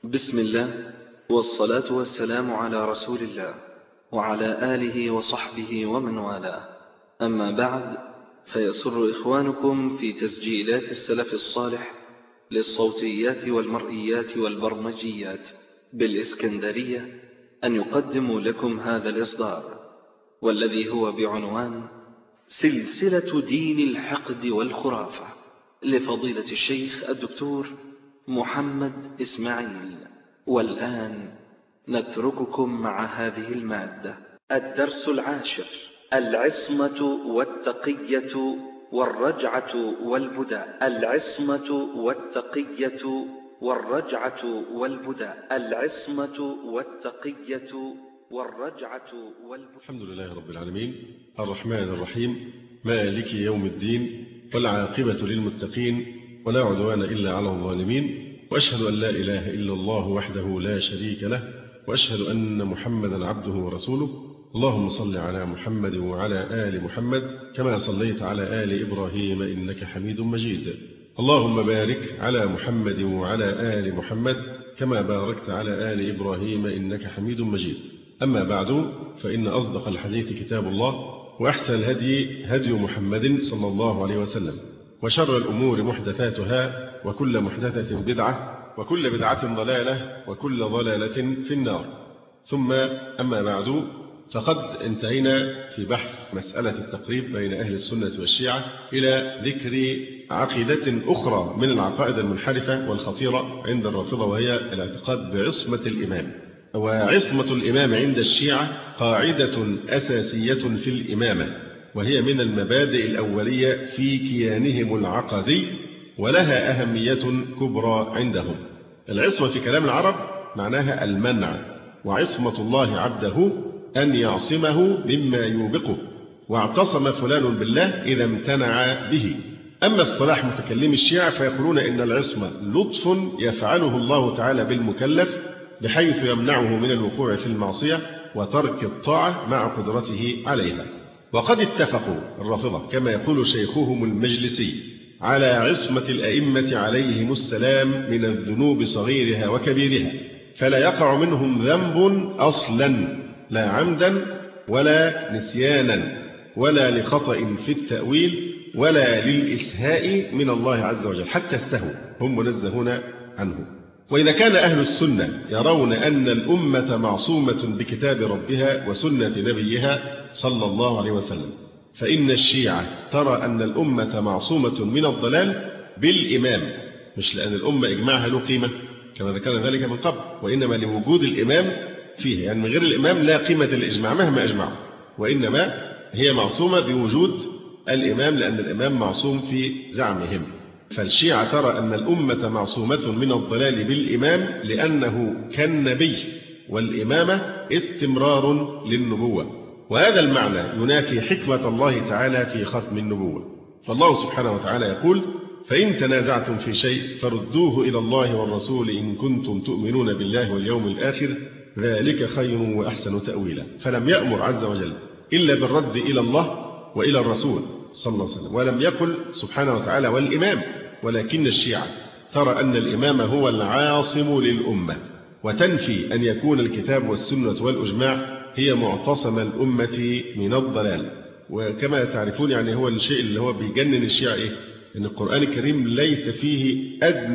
بسم الله والصلاة والسلام على رسول الله وعلى آله وصحبه ومن والاه. أما بعد، فيسر إخوانكم في تسجيلات السلف الصالح للصوتيات والمرئيات والبرمجيات بالإسكندرية أن يقدموا لكم هذا الإصدار، والذي هو بعنوان سلسلة دين الحقد والخرافة لفضيلة الشيخ الدكتور محمد إسماعيل. والآن نترككم مع هذه المادة. الدرس 10: العصمة والتقية والرجعة والبداء. العصمة والتقية والرجعة والبداء. العصمة والتقية والرجعة والبداء. الحمد لله رب العالمين، الرحمن الرحيم، مالك يوم الدين، والعاقبة للمتقين، ولا عدوان إلا على الظالمين، وأشهد أن لا إله إلا الله وحده لا شريك له، وأشهد أن محمدا عبده ورسوله. اللهم صل على محمد وعلى آل محمد كما صليت على آل إبراهيم إنك حميد مجيد. اللهم بارك على محمد وعلى آل محمد كما باركت على آل إبراهيم إنك حميد مجيد. أما بعد، فإن أصدق الحديث كتاب الله، وأحسن الهدي هدي محمد صلى الله عليه وسلم، وشر الأمور محدثاتها، وكل محدثة بدعة، وكل بدعة ضلالة، وكل ضلالة في النار. ثم أما بعد، فقد انتهينا في بحث مسألة التقريب بين أهل السنة والشيعة إلى ذكر عقيدة أخرى من العقائد المنحرفة والخطيرة عند الرافضة، وهي الاعتقاد بعصمة الإمام. وعصمة الإمام عند الشيعة قاعدة أساسية في الإمامة، وهي من المبادئ الأولية في كيانهم العقدي، ولها أهمية كبرى عندهم. العصمة في كلام العرب معناها المنع، وعصمة الله عبده أن يعصمه مما يوبقه، واعتصم فلان بالله إذا امتنع به. أما الصلاح متكلم الشيعة فيقولون إن العصمة لطف يفعله الله تعالى بالمكلف، بحيث يمنعه من الوقوع في المعصية وترك الطاعة مع قدرته عليها. وقد اتفقوا الرافضة كما يقول شيخهم المجلسي على عصمة الأئمة عليهم السلام من الذنوب صغيرها وكبيرها، فلا يقع منهم ذنب أصلا، لا عمدا ولا نسيانا ولا لخطأ في التأويل ولا للإسهاء من الله عز وجل، حتى السهو هم منزهون عنه. وإذا كان أهل السنة يرون أن الأمة معصومة بكتاب ربها وسنة نبيها صلى الله عليه وسلم، فإن الشيعة ترى أن الأمة معصومة من الضلال بالإمام، مش لأن الأمة إجماعها له قيمة كما ذكرنا ذلك من قبل، وإنما لوجود الإمام فيه، يعني من غير الإمام لا قيمة للإجماع مهما أجمعوا، وإنما هي معصومة بوجود الإمام، لأن الإمام معصوم في زعمهم. فالشيعة ترى أن الأمة معصومة من الضلال بالإمام لأنه كالنبي، والإمامة استمرار للنبوة، وهذا المعنى ينافي حكمة الله تعالى في ختم النبوة. فالله سبحانه وتعالى يقول: فإن تنازعتم في شيء فردوه إلى الله والرسول إن كنتم تؤمنون بالله واليوم الآخر ذلك خير وأحسن تأويلا. فلم يأمر عز وجل إلا بالرد إلى الله وإلى الرسول صلى الله عليه وسلم، ولم يقل سبحانه وتعالى والإمام. ولكن الشيعة ترى أن الإمام هو العاصم للأمة، وتنفي أن يكون الكتاب والسنة والإجماع هي معتصم الأمة من الضلال. وكما تعرفون يعني هو الشيء اللي هو بيجنن الشيعة إيه؟ أن القرآن الكريم ليس فيه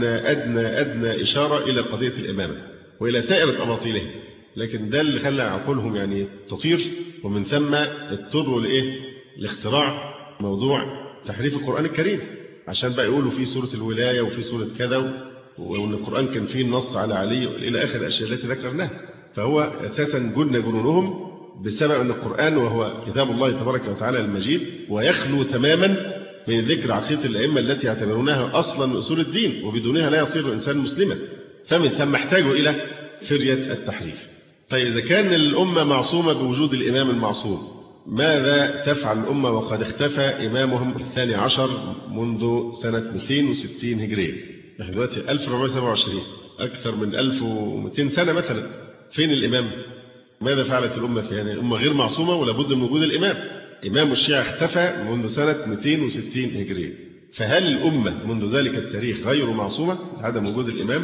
أدنى إشارة إلى قضية الإمامة وإلى سائر أباطيله، لكن ده اللي خلى عقولهم يعني تطير، ومن ثم اضطروا لاختراع موضوع تحريف القرآن الكريم، عشان بقى يقولوا في سورة الولاية وفي سورة كذا، وأن القرآن كان فيه النص على علي إلى آخر الأشياء التي ذكرناها. فهو أساسا جنونهم بسبب أن القرآن وهو كتاب الله تبارك وتعالى المجيد، ويخلو تماما من ذكر عقيدة الأئمة التي يعتبرونها أصلا من أصول الدين، وبدونها لا يصير الإنسان مسلما، فمن ثم احتاجوا إلى فرية التحريف. طيب إذا كان الأمة معصومة بوجود الإمام المعصوم، ماذا تفعل الأمة وقد اختفى إمامهم 12 منذ سنة 260 هجرية؟ نحن دلوقتي 1427، أكثر من 1200 سنة مثلا. فين الإمام؟ ماذا فعلت الأمة في هذه؟ الأمة غير معصومة ولا بد من وجود الإمام. إمام الشيعة اختفى منذ سنة 260 هجرية، فهل الأمة منذ ذلك التاريخ غير معصومة عدم وجود الإمام؟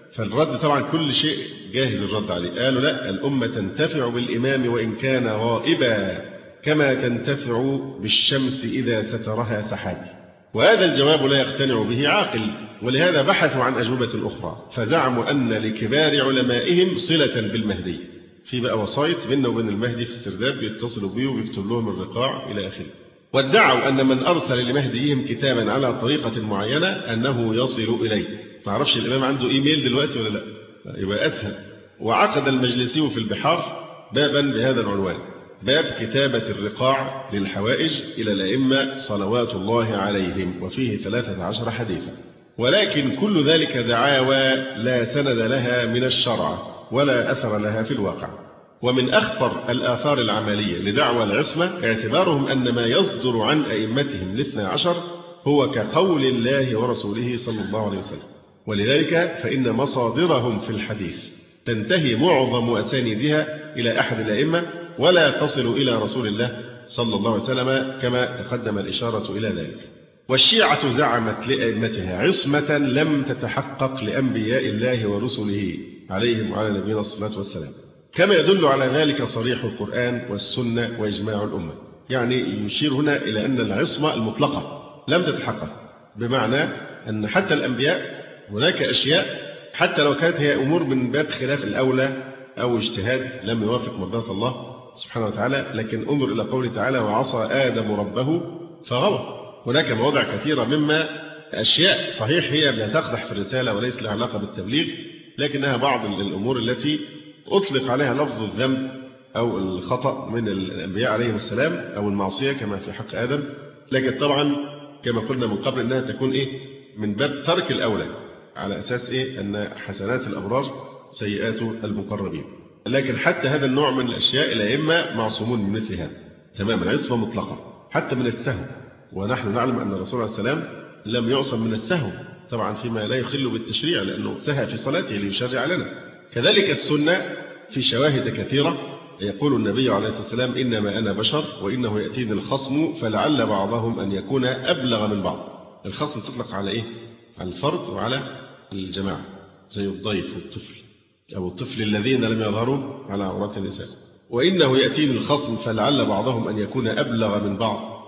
فالرد طبعا كل شيء جاهز الرد عليه. قالوا لا، الأمة تنتفع بالإمام وإن كان غائبا كما تنتفع بالشمس إذا سترها سحاب. وهذا الجواب لا يقتنع به عاقل، ولهذا بحثوا عن أجوبة أخرى، فزعموا أن لكبار علمائهم صلة بالمهدي، في بقى وسايط بيننا وبين المهدي في السرداب بيتصلوا بيه وبيكتب لهم الرقاع إلى آخره. وادعوا أن من أرسل لمهديهم كتابا على طريقة معينة أنه يصل إليه. ما أعرفش الإمام عنده إيميل دلوقتي ولا لا، يبقى أسهل. وعقد المجلسي في البحار بابا بهذا العنوان: باب كتابة الرقاع للحوائج إلى الأئمة صلوات الله عليهم، وفيه 13 حديثا. ولكن كل ذلك دعاوى لا سند لها من الشرع ولا أثر لها في الواقع. ومن أخطر الآثار العملية لدعوى العصمة اعتبارهم أن ما يصدر عن أئمتهم الاثنى عشر هو كقول الله ورسوله صلى الله عليه وسلم. ولذلك فإن مصادرهم في الحديث تنتهي معظم أسانيدها إلى أحد الأئمة ولا تصل إلى رسول الله صلى الله عليه وسلم كما تقدم الإشارة إلى ذلك. والشيعة زعمت لأئمتها عصمة لم تتحقق لأنبياء الله ورسله عليهم وعلى نبينا الصلاة والسلام، كما يدل على ذلك صريح القرآن والسنة وإجماع الأمة. يعني يشير هنا إلى أن العصمة المطلقة لم تتحقق، بمعنى أن حتى الأنبياء هناك أشياء حتى لو كانت هي أمور من باب خلاف الأولى أو اجتهاد لم يوافق مرضاة الله سبحانه وتعالى، لكن انظر إلى قوله تعالى: وعصى آدم ربه فغوى. هناك مواضع كثيرة مما أشياء صحيح هي لا تقدح في الرسالة وليس لها علاقة بالتبليغ، لكنها بعض الأمور التي أطلق عليها لفظ الذنب أو الخطأ من الأنبياء عليهم السلام أو المعصية كما في حق آدم. لكن طبعا كما قلنا من قبل أنها تكون من باب ترك الأولى، على أساس أن حسنات الأبرار سيئات المقربين. لكن حتى هذا النوع من الأشياء الأئمة معصومون من مثل هذا تماما، عصمة مطلقة حتى من السهو. ونحن نعلم أن الرسول عليه السلام لم يعصم من السهو طبعا فيما لا يخل بالتشريع، لأنه سهى في صلاته ليشرع لنا. كذلك السنة في شواهد كثيرة. يقول النبي عليه الصلاة والسلام: إنما أنا بشر وإنه يأتيني الخصم فلعل بعضهم أن يكون أبلغ من بعض. الخصم تطلق على على الفرد وعلى الجماعة، زي الضيف والطفل أو الطفل الذين لم يظهروا على عورات النساء. وإنه يأتيني الخصم فلعل بعضهم أن يكون أبلغ من بعض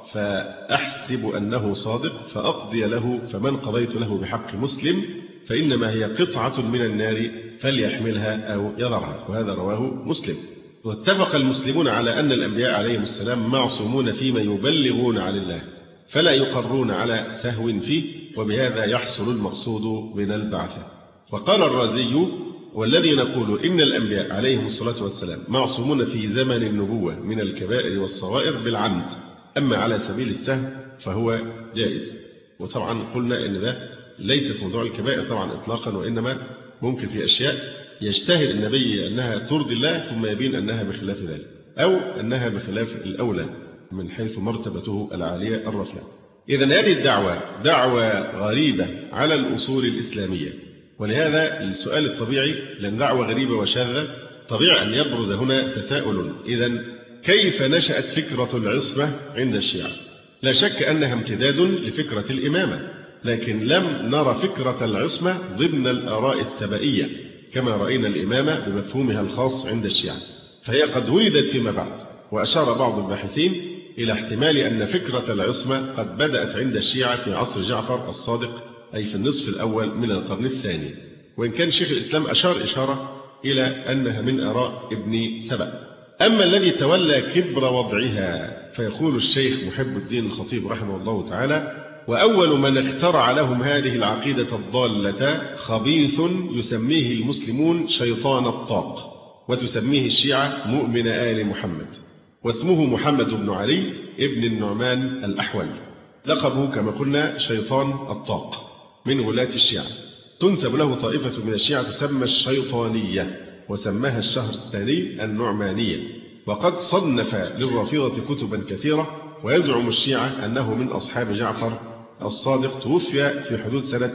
فأحسب أنه صادق فأقضي له، فمن قضيت له بحق مسلم فإنما هي قطعة من النار فليحملها أو يضعها. وهذا رواه مسلم. واتفق المسلمون على أن الأنبياء عليهم السلام معصومون فيما يبلغون عن الله فلا يقرون على سهو فيه، وبهذا يحصل المقصود من البعثة. وقال الرازي: والذي نقول إن الأنبياء عليهم الصلاة والسلام معصومون في زمن النبوة من الكبائر والصغائر بالعمد، أما على سبيل السهو فهو جائز. وطبعا قلنا إن ده ليس في موضوع الكبائر طبعا إطلاقا، وإنما ممكن في أشياء يجتهد النبي أنها ترضي الله ثم يبين أنها بخلاف ذلك، أو أنها بخلاف الأولى من حيث مرتبته العالية الرفيعة. إذن هذه الدعوة دعوة غريبة على الأصول الإسلامية، ولهذا السؤال الطبيعي، لأن دعوة غريبة وشاذة، طبيعي أن يبرز هنا تساؤل: إذن كيف نشأت فكرة العصمة عند الشيعة؟ لا شك أنها امتداد لفكرة الإمامة، لكن لم نرى فكرة العصمة ضمن الآراء السبائية كما رأينا الإمامة بمفهومها الخاص عند الشيعة، فهي قد ولدت فيما بعد. وأشار بعض الباحثين إلى احتمال أن فكرة العصمة قد بدأت عند الشيعة في عصر جعفر الصادق، أي في النصف الأول من القرن الثاني، وإن كان شيخ الإسلام أشار إشارة إلى أنها من آراء ابن سبأ. أما الذي تولى كبر وضعها فيقول الشيخ محب الدين الخطيب رحمه الله تعالى: وأول من اخترع لهم هذه العقيدة الضالة خبيث يسميه المسلمون شيطان الطاق، وتسميه الشيعة مؤمن آل محمد، واسمه محمد بن علي ابن النعمان الأحول، لقبه كما قلنا شيطان الطاق، من ولاة الشيعة. تنسب له طائفة من الشيعة تسمى الشيطانية، وسماها الشهرستاني النعمانية. وقد صنف للرافضة كتبا كثيرة، ويزعم الشيعة أنه من أصحاب جعفر الصادق، توفي في حدود سنة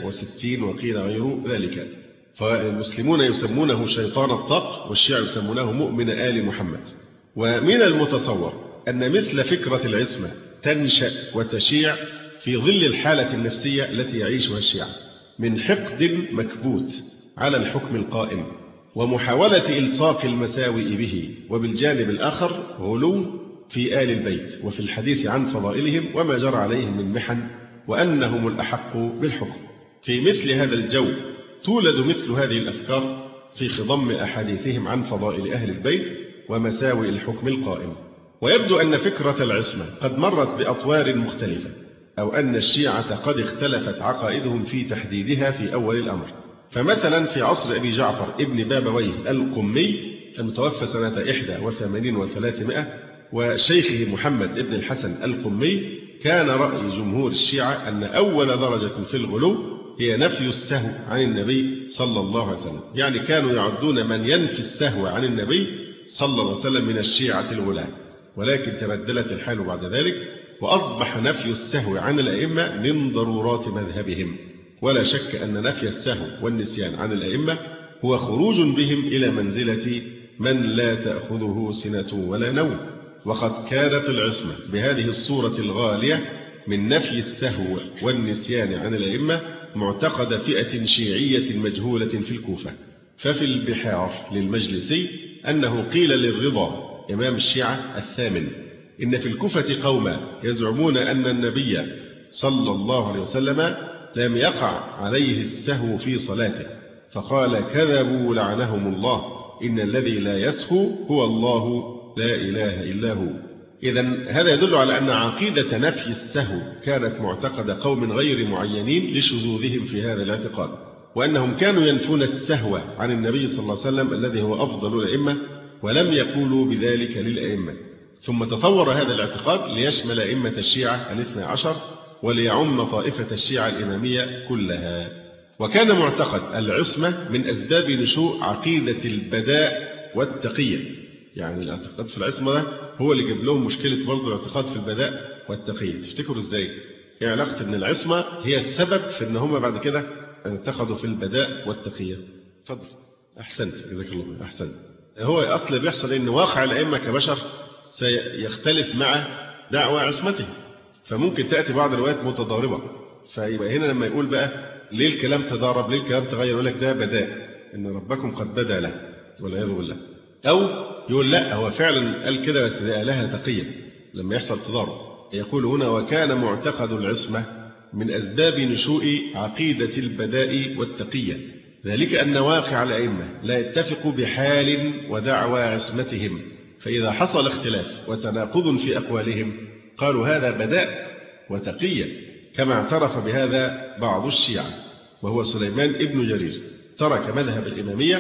160 وقيل غير ذلك. فالمسلمون يسمونه شيطان الطاق، والشيعة يسمونه مؤمن آل محمد. ومن المتصور أن مثل فكرة العصمة تنشأ وتشيع في ظل الحالة النفسية التي يعيشها الشيعة من حقد مكبوت على الحكم القائم، ومحاولة إلصاق المساوئ به، وبالجانب الآخر غلو في آل البيت وفي الحديث عن فضائلهم وما جرى عليهم من محن وأنهم الأحق بالحكم. في مثل هذا الجو تولد مثل هذه الأفكار في خضم أحاديثهم عن فضائل أهل البيت ومساوئ الحكم القائم. ويبدو أن فكرة العصمة قد مرت بأطوار مختلفة، أو أن الشيعة قد اختلفت عقائدهم في تحديدها في أول الأمر. فمثلا في عصر أبي جعفر ابن بابويه القمي المتوفى سنة 81 و300 وشيخه محمد ابن الحسن القمي، كان رأي جمهور الشيعة أن أول درجة في الغلو هي نفي السهو عن النبي صلى الله عليه وسلم. يعني كانوا يعدون من ينفي السهو عن النبي صلى الله عليه وسلم من الشيعة الغلاة، ولكن تبدلت الحال بعد ذلك وأصبح نفي السهو عن الأئمة من ضرورات مذهبهم. ولا شك أن نفي السهو والنسيان عن الأئمة هو خروج بهم إلى منزلة من لا تأخذه سنة ولا نوم. وقد كانت العصمة بهذه الصورة الغالية من نفي السهو والنسيان عن الأئمة معتقد فئة شيعية مجهولة في الكوفة. ففي البحار للمجلسي أنه قيل للرضا إمام الشيعة الثامن إن في الكوفة قوما يزعمون أن النبي صلى الله عليه وسلم لم يقع عليه السهو في صلاته، فقال كذبوا لعنهم الله، إن الذي لا يسهو هو الله لا إله إلا هو. إذن هذا يدل على أن عقيدة نفي السهو كانت معتقد قوم غير معينين لشذوذهم في هذا الاعتقاد، وأنهم كانوا ينفون السهو عن النبي صلى الله عليه وسلم الذي هو أفضل الأئمة، ولم يقولوا بذلك للأئمة. ثم تطور هذا الاعتقاد ليشمل أئمة الشيعة الاثنى عشر وليعم طائفة الشيعة الإمامية كلها. وكان معتقد العصمة من أسباب نشوء عقيدة البداء والتقية. يعني الاعتقاد في العصمة ده هو اللي جاب لهم مشكلة برضه الاعتقاد في البداء والتقية. تفتكروا ازاي؟ ايه علاقة ان العصمة هي السبب في ان هم بعد كده انتقدوا في البداء والتقية؟ اتفضل. احسنت، جزاك الله احسنت. هو اصل بيحصل ان واقع الائمة كبشر سيختلف مع دعوى عصمته، فممكن تأتي بعض الروايات متضاربة. فيبقى هنا لما يقول بقى ليه الكلام تضارب، ليه الكلام تغير، يقول لك ده بداء ان ربكم قد بدا له والعياذ بالله. أو يقول لا هو فعلا قال كده بس لها تقية لما يحصل تضارب. يقول هنا وكان معتقد العصمة من أسباب نشوء عقيدة البداء والتقية، ذلك أن واقع الأئمة لا يتفق بحال ودعوى عصمتهم، فإذا حصل اختلاف وتناقض في أقوالهم قالوا هذا بداء وتقية، كما اعترف بهذا بعض الشيعة وهو سليمان ابن جرير، ترك مذهب الإمامية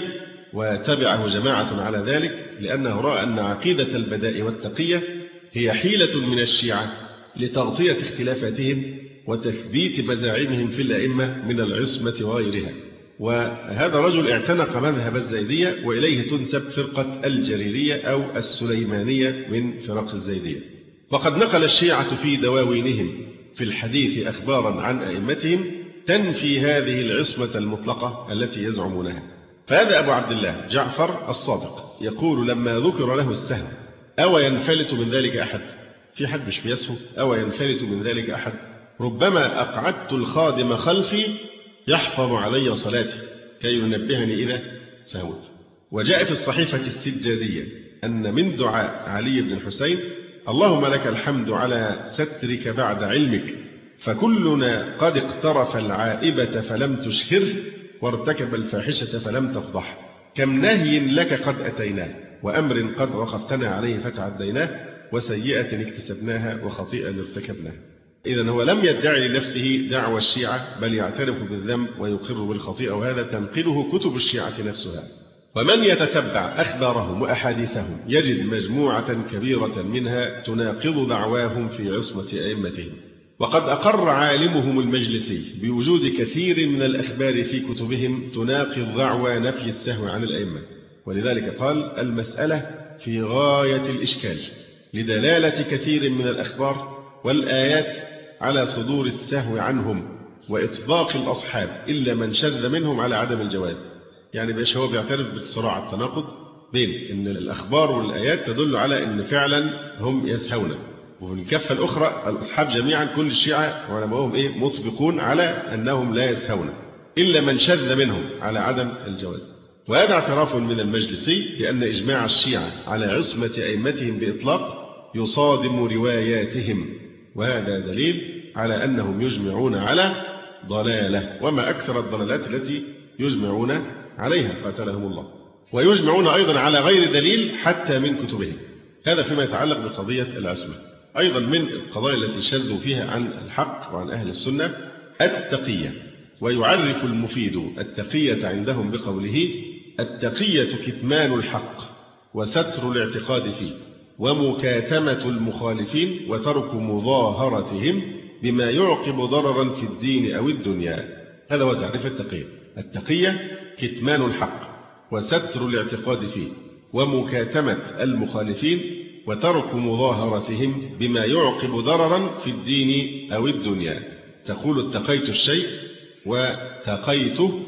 وتبعه جماعة على ذلك لأنه رأى أن عقيدة البداء والتقية هي حيلة من الشيعة لتغطية اختلافاتهم وتثبيت مزاعمهم في الأئمة من العصمة وغيرها. وهذا رجل اعتنق مذهب الزيدية، وإليه تنسب فرقة الجريرية أو السليمانية من فرق الزيدية. وقد نقل الشيعة في دواوينهم في الحديث أخبارا عن أئمتهم تنفي هذه العصمة المطلقة التي يزعمونها. فهذا أبو عبد الله جعفر الصادق يقول لما ذكر له السهو أو ينفلت من ذلك أحد، في حد مش بيسهو أو ينفلت من ذلك أحد، ربما أقعدت الخادم خلفي يحفظ علي صلاتي كي ينبهني إذا سهوت. وجاء في الصحيفة السجادية أن من دعاء علي بن الحسين اللهم لك الحمد على سترك بعد علمك، فكلنا قد اقترف العائبة فلم تشهره وارتكب الفاحشة فلم تفضح، كم نهي لك قد أتيناه، وأمر قد وقفتنا عليه فتعديناه، وسيئة اكتسبناها وخطيئة ارتكبناها. إذن هو لم يدعي لنفسه دعوى الشيعة، بل يعترف بالذنب ويقر بالخطيئة، وهذا تنقله كتب الشيعة نفسها. ومن يتتبع أخبارهم وأحاديثهم يجد مجموعة كبيرة منها تناقض دعواهم في عصمة أئمتهم. وقد أقر عالمهم المجلسي بوجود كثير من الأخبار في كتبهم تناقض دعوى نفي السهو عن الأئمة، ولذلك قال المسألة في غاية الإشكال لدلالة كثير من الأخبار والآيات على صدور السهو عنهم وإطلاق الأصحاب إلا من شذ منهم على عدم الجواز. يعني باش هو بيعترف بالصراع التناقض بين إن الأخبار والآيات تدل على إن فعلا هم يسهون، وفي الكفة الأخرى الأصحاب جميعا كل الشيعة علماءهم مطبقون على أنهم لا يسهون. إلا من شذ منهم على عدم الجواز. وهذا اعتراف من المجلسي بأن إجماع الشيعة على عصمة أئمتهم بإطلاق يصادم رواياتهم، وهذا دليل على أنهم يجمعون على ضلالة، وما أكثر الضلالات التي يجمعون عليها قاتلهم الله. ويجمعون أيضا على غير دليل حتى من كتبهم. هذا فيما يتعلق بقضية العصمة. أيضا من القضايا التي شذوا فيها عن الحق وعن أهل السنة التقية. ويعرف المفيد التقية عندهم بقوله: التقية كتمان الحق وستر الاعتقاد فيه ومكاتمة المخالفين وترك مظاهرتهم بما يعقب ضررا في الدين أو الدنيا. هذا هو تعريف التقية. التقية كتمان الحق وستر الاعتقاد فيه ومكاتمة المخالفين وترك مظاهرتهم بما يعقب ضررا في الدين أو الدنيا. تقول اتقيت الشيء وتقيته،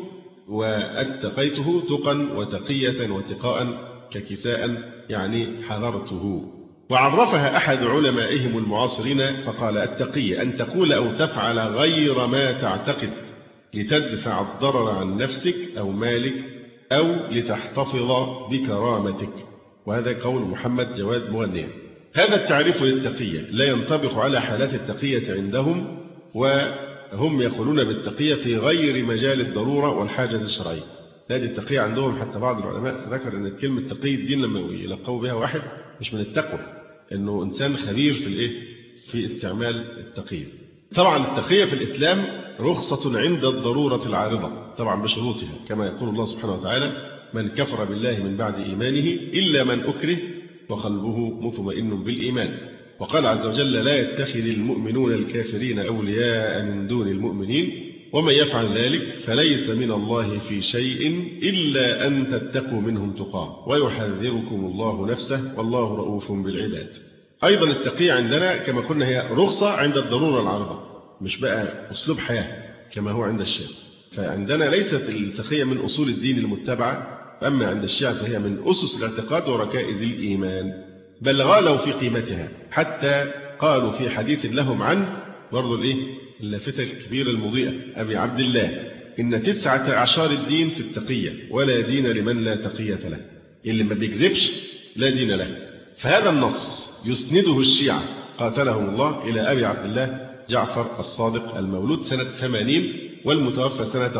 واتقيته تقا وتقية وتقاء ككساء، يعني حذرته. وعرفها أحد علمائهم المعاصرين فقال: التقية أن تقول أو تفعل غير ما تعتقد لتدفع الضرر عن نفسك أو مالك أو لتحتفظ بكرامتك. وهذا قول محمد جواد مغنية. هذا التعريف للتقية لا ينطبق على حالات التقية عندهم، وهم يقولون بالتقية في غير مجال الضرورة والحاجة الشرعية. هذه التقية عندهم حتى بعض العلماء ذكر أن كلمة تقي الدين لما يلقوا بها واحد مش من التقوى، أنه إنسان خبير في استعمال التقية. طبعا التقية في الإسلام رخصة عند الضرورة العارضة، طبعا بشروطها، كما يقول الله سبحانه وتعالى: من كفر بالله من بعد إيمانه إلا من أكره وقلبه مطمئن بالإيمان. وقال عز وجل: لا يتخذ المؤمنون الكافرين أولياء من دون المؤمنين ومن يفعل ذلك فليس من الله في شيء إلا أن تتقوا منهم تقاه ويحذركم الله نفسه والله رؤوف بالعباد. أيضا التقية عندنا كما قلنا هي رخصة عند الضرورة العارضة، مش بقى أسلوب حياة كما هو عند الشيعة. فعندنا ليست التقية من أصول الدين المتبعة، أما عند الشيعة فهي من أسس الاعتقاد وركائز الإيمان، بل غالوا في قيمتها حتى قالوا في حديث لهم عن برضو اللافتة الكبيرة المضيئة أبي عبد الله: إن 9 أعشار الدين في التقية ولا دين لمن لا تقية له. اللي ما بيكذبش لا دين له. فهذا النص يسنده الشيعة قاتلهم الله إلى أبي عبد الله جعفر الصادق المولود سنة 80 والمتوفى سنة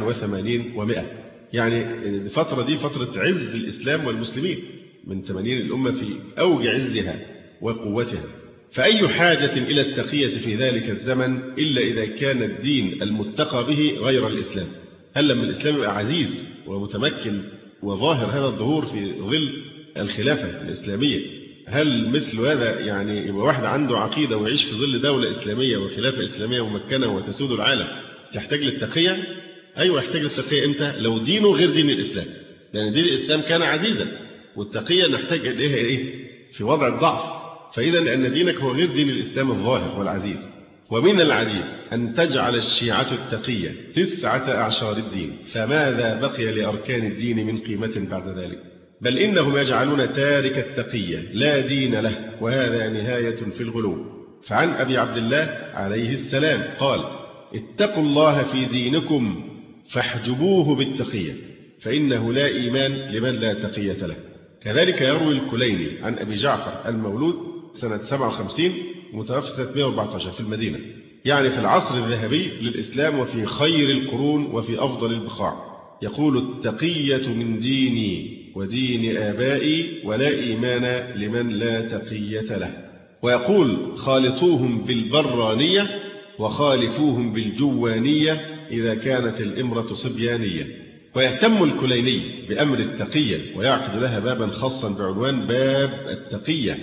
84 و100. يعني الفترة دي فترة عز الإسلام والمسلمين، من 80 الأمة في أوج عزها وقوتها. فأي حاجة إلى التقية في ذلك الزمن إلا إذا كان الدين المتقى به غير الإسلام؟ هل لما الإسلام يبقى عزيز ومتمكن وظاهر هذا الظهور في ظل الخلافة الإسلامية، هل مثل هذا يعني يبقى واحد عنده عقيدة ويعيش في ظل دولة إسلامية وخلافة إسلامية ممكنة وتسود العالم تحتاج للتقية؟ أيوة يحتاج للتقية. إمتى؟ لو دينه غير دين الإسلام، لأن دين الإسلام كان عزيزا، والتقية نحتاج إليها في وضع الضعف. فإذا لأن دينك هو غير دين الإسلام الظاهر والعزيز. ومن العجيب أن تجعل الشيعة التقية 9 أعشار الدين، فماذا بقي لأركان الدين من قيمة بعد ذلك؟ بل إنهم يجعلون تارك التقية لا دين له، وهذا نهاية في الغلو. فعن أبي عبد الله عليه السلام قال: اتقوا الله في دينكم فاحجبوه بالتقية، فإنه لا إيمان لمن لا تقية له. كذلك يروي الكليني عن أبي جعفر المولود سنة 57 متوفى سنة 114 في المدينة، يعني في العصر الذهبي للإسلام وفي خير القرون وفي أفضل البقاع، يقول: التقية من ديني ودين آبائي ولا إيمان لمن لا تقية له. ويقول: خالطوهم بالبرانية وخالفوهم بالجوانية إذا كانت الإمرة صبيانية. ويهتم الكليني بأمر التقية ويعقد لها بابا خاصا بعنوان باب التقية،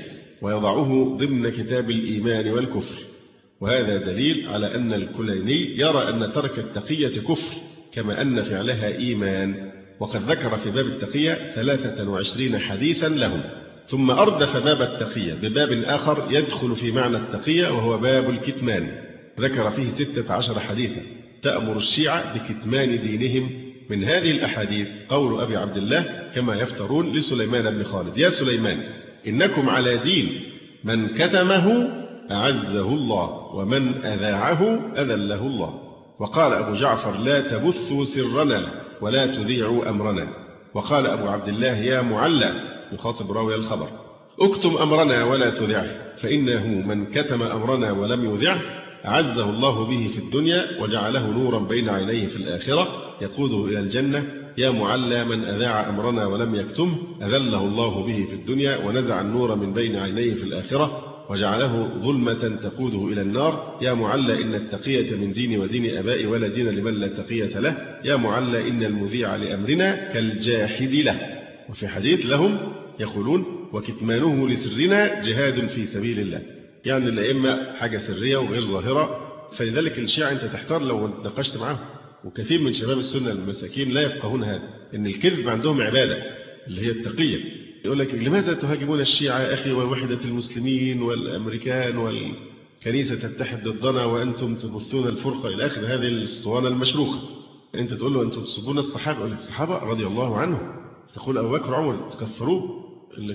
ويضعه ضمن كتاب الإيمان والكفر. وهذا دليل على أن الكليني يرى أن ترك التقية كفر كما أن فعلها إيمان. وقد ذكر في باب التقية 23 حديثا لهم، ثم أردف باب التقية بباب آخر يدخل في معنى التقية وهو باب الكتمان، ذكر فيه 16 حديثا تأمر الشيعة بكتمان دينهم. من هذه الأحاديث قول أبي عبد الله كما يفترون لسليمان بن خالد: يا سليمان إنكم على دين من كتمه أعزه الله ومن أذاعه أذله الله. وقال أبو جعفر: لا تبثوا سرنا ولا تذيعوا أمرنا. وقال أبو عبد الله: يا معلى، يخاطب راوي الخبر: اكتم أمرنا ولا تذعه، فإنه من كتم أمرنا ولم يذعه أعزه الله به في الدنيا وجعله نورا بين عينيه في الآخرة يقوده إلى الجنة. يا معلى، من أذاع أمرنا ولم يكتمه أذله الله به في الدنيا ونزع النور من بين عينيه في الآخرة وجعله ظلمة تقوده إلى النار. يا معلى، إن التقية من ديني ودين آبائي ولا دين لمن لا تقية له. يا معلى، إن المذيع لأمرنا كالجاحد له. وفي حديث لهم يقولون: وكتمانه لسرنا جهاد في سبيل الله. يعني الأئمة حاجة سرية وغير ظاهرة، فلذلك الشيعة أنت تحتار لو ناقشت معهم. وكثير من شباب السنة المساكين لا يفقهون هذا، إن الكذب عندهم عبادة اللي هي التقية. يقول لك: لماذا تهاجمون الشيعة يا أخي ووحدة المسلمين والأمريكان والكنيسة تتحد ضدنا وأنتم تبثون الفرقة إلى آخر هذه الأسطوانة المشروخة. أنت تقول له: أنتم تصبون الصحابة. يقول لك: الصحابة رضي الله عنهم. تقول: أبو بكر وعمر تكفروه.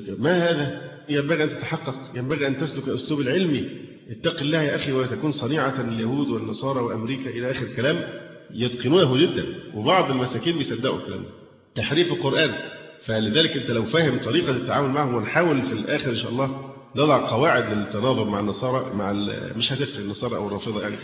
ما هذا؟ ينبغي أن تتحقق، ينبغي أن تسلك الأسلوب العلمي. اتق الله يا أخي ولا تكون صنيعة اليهود والنصارى وأمريكا إلى آخر كلام يتقنونه جدا، وبعض المساكين بيصدقوا الكلام ده. تحريف القرآن. فلذلك أنت لو فاهم طريقة التعامل معهم، ونحاول في الآخر إن شاء الله نضع قواعد للتناظر مع النصارى، مش هتفرق النصارى أو الرافضة يعني،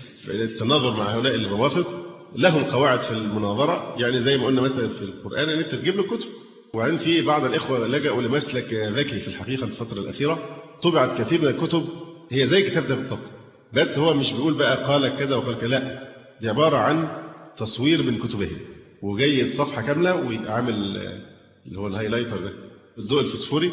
التناظر مع هؤلاء الروافض لهم قواعد في المناظرة. يعني زي ما قلنا مثلا في القرآن أن أنت تجيب له كتب. وبعدين في بعض الإخوة لجأوا لمسلك ذكي في الحقيقة الفترة الأخيرة، طبعت كثير من الكتب هي زي الكتاب ده بالضبط، بس هو مش بيقول بقى قال كذا وقال كذا، لا، دي عبارة عن تصوير من كتبهم، وجاي الصفحة كاملة وعامل اللي هو الهايلايتر ده الضوء الفسفوري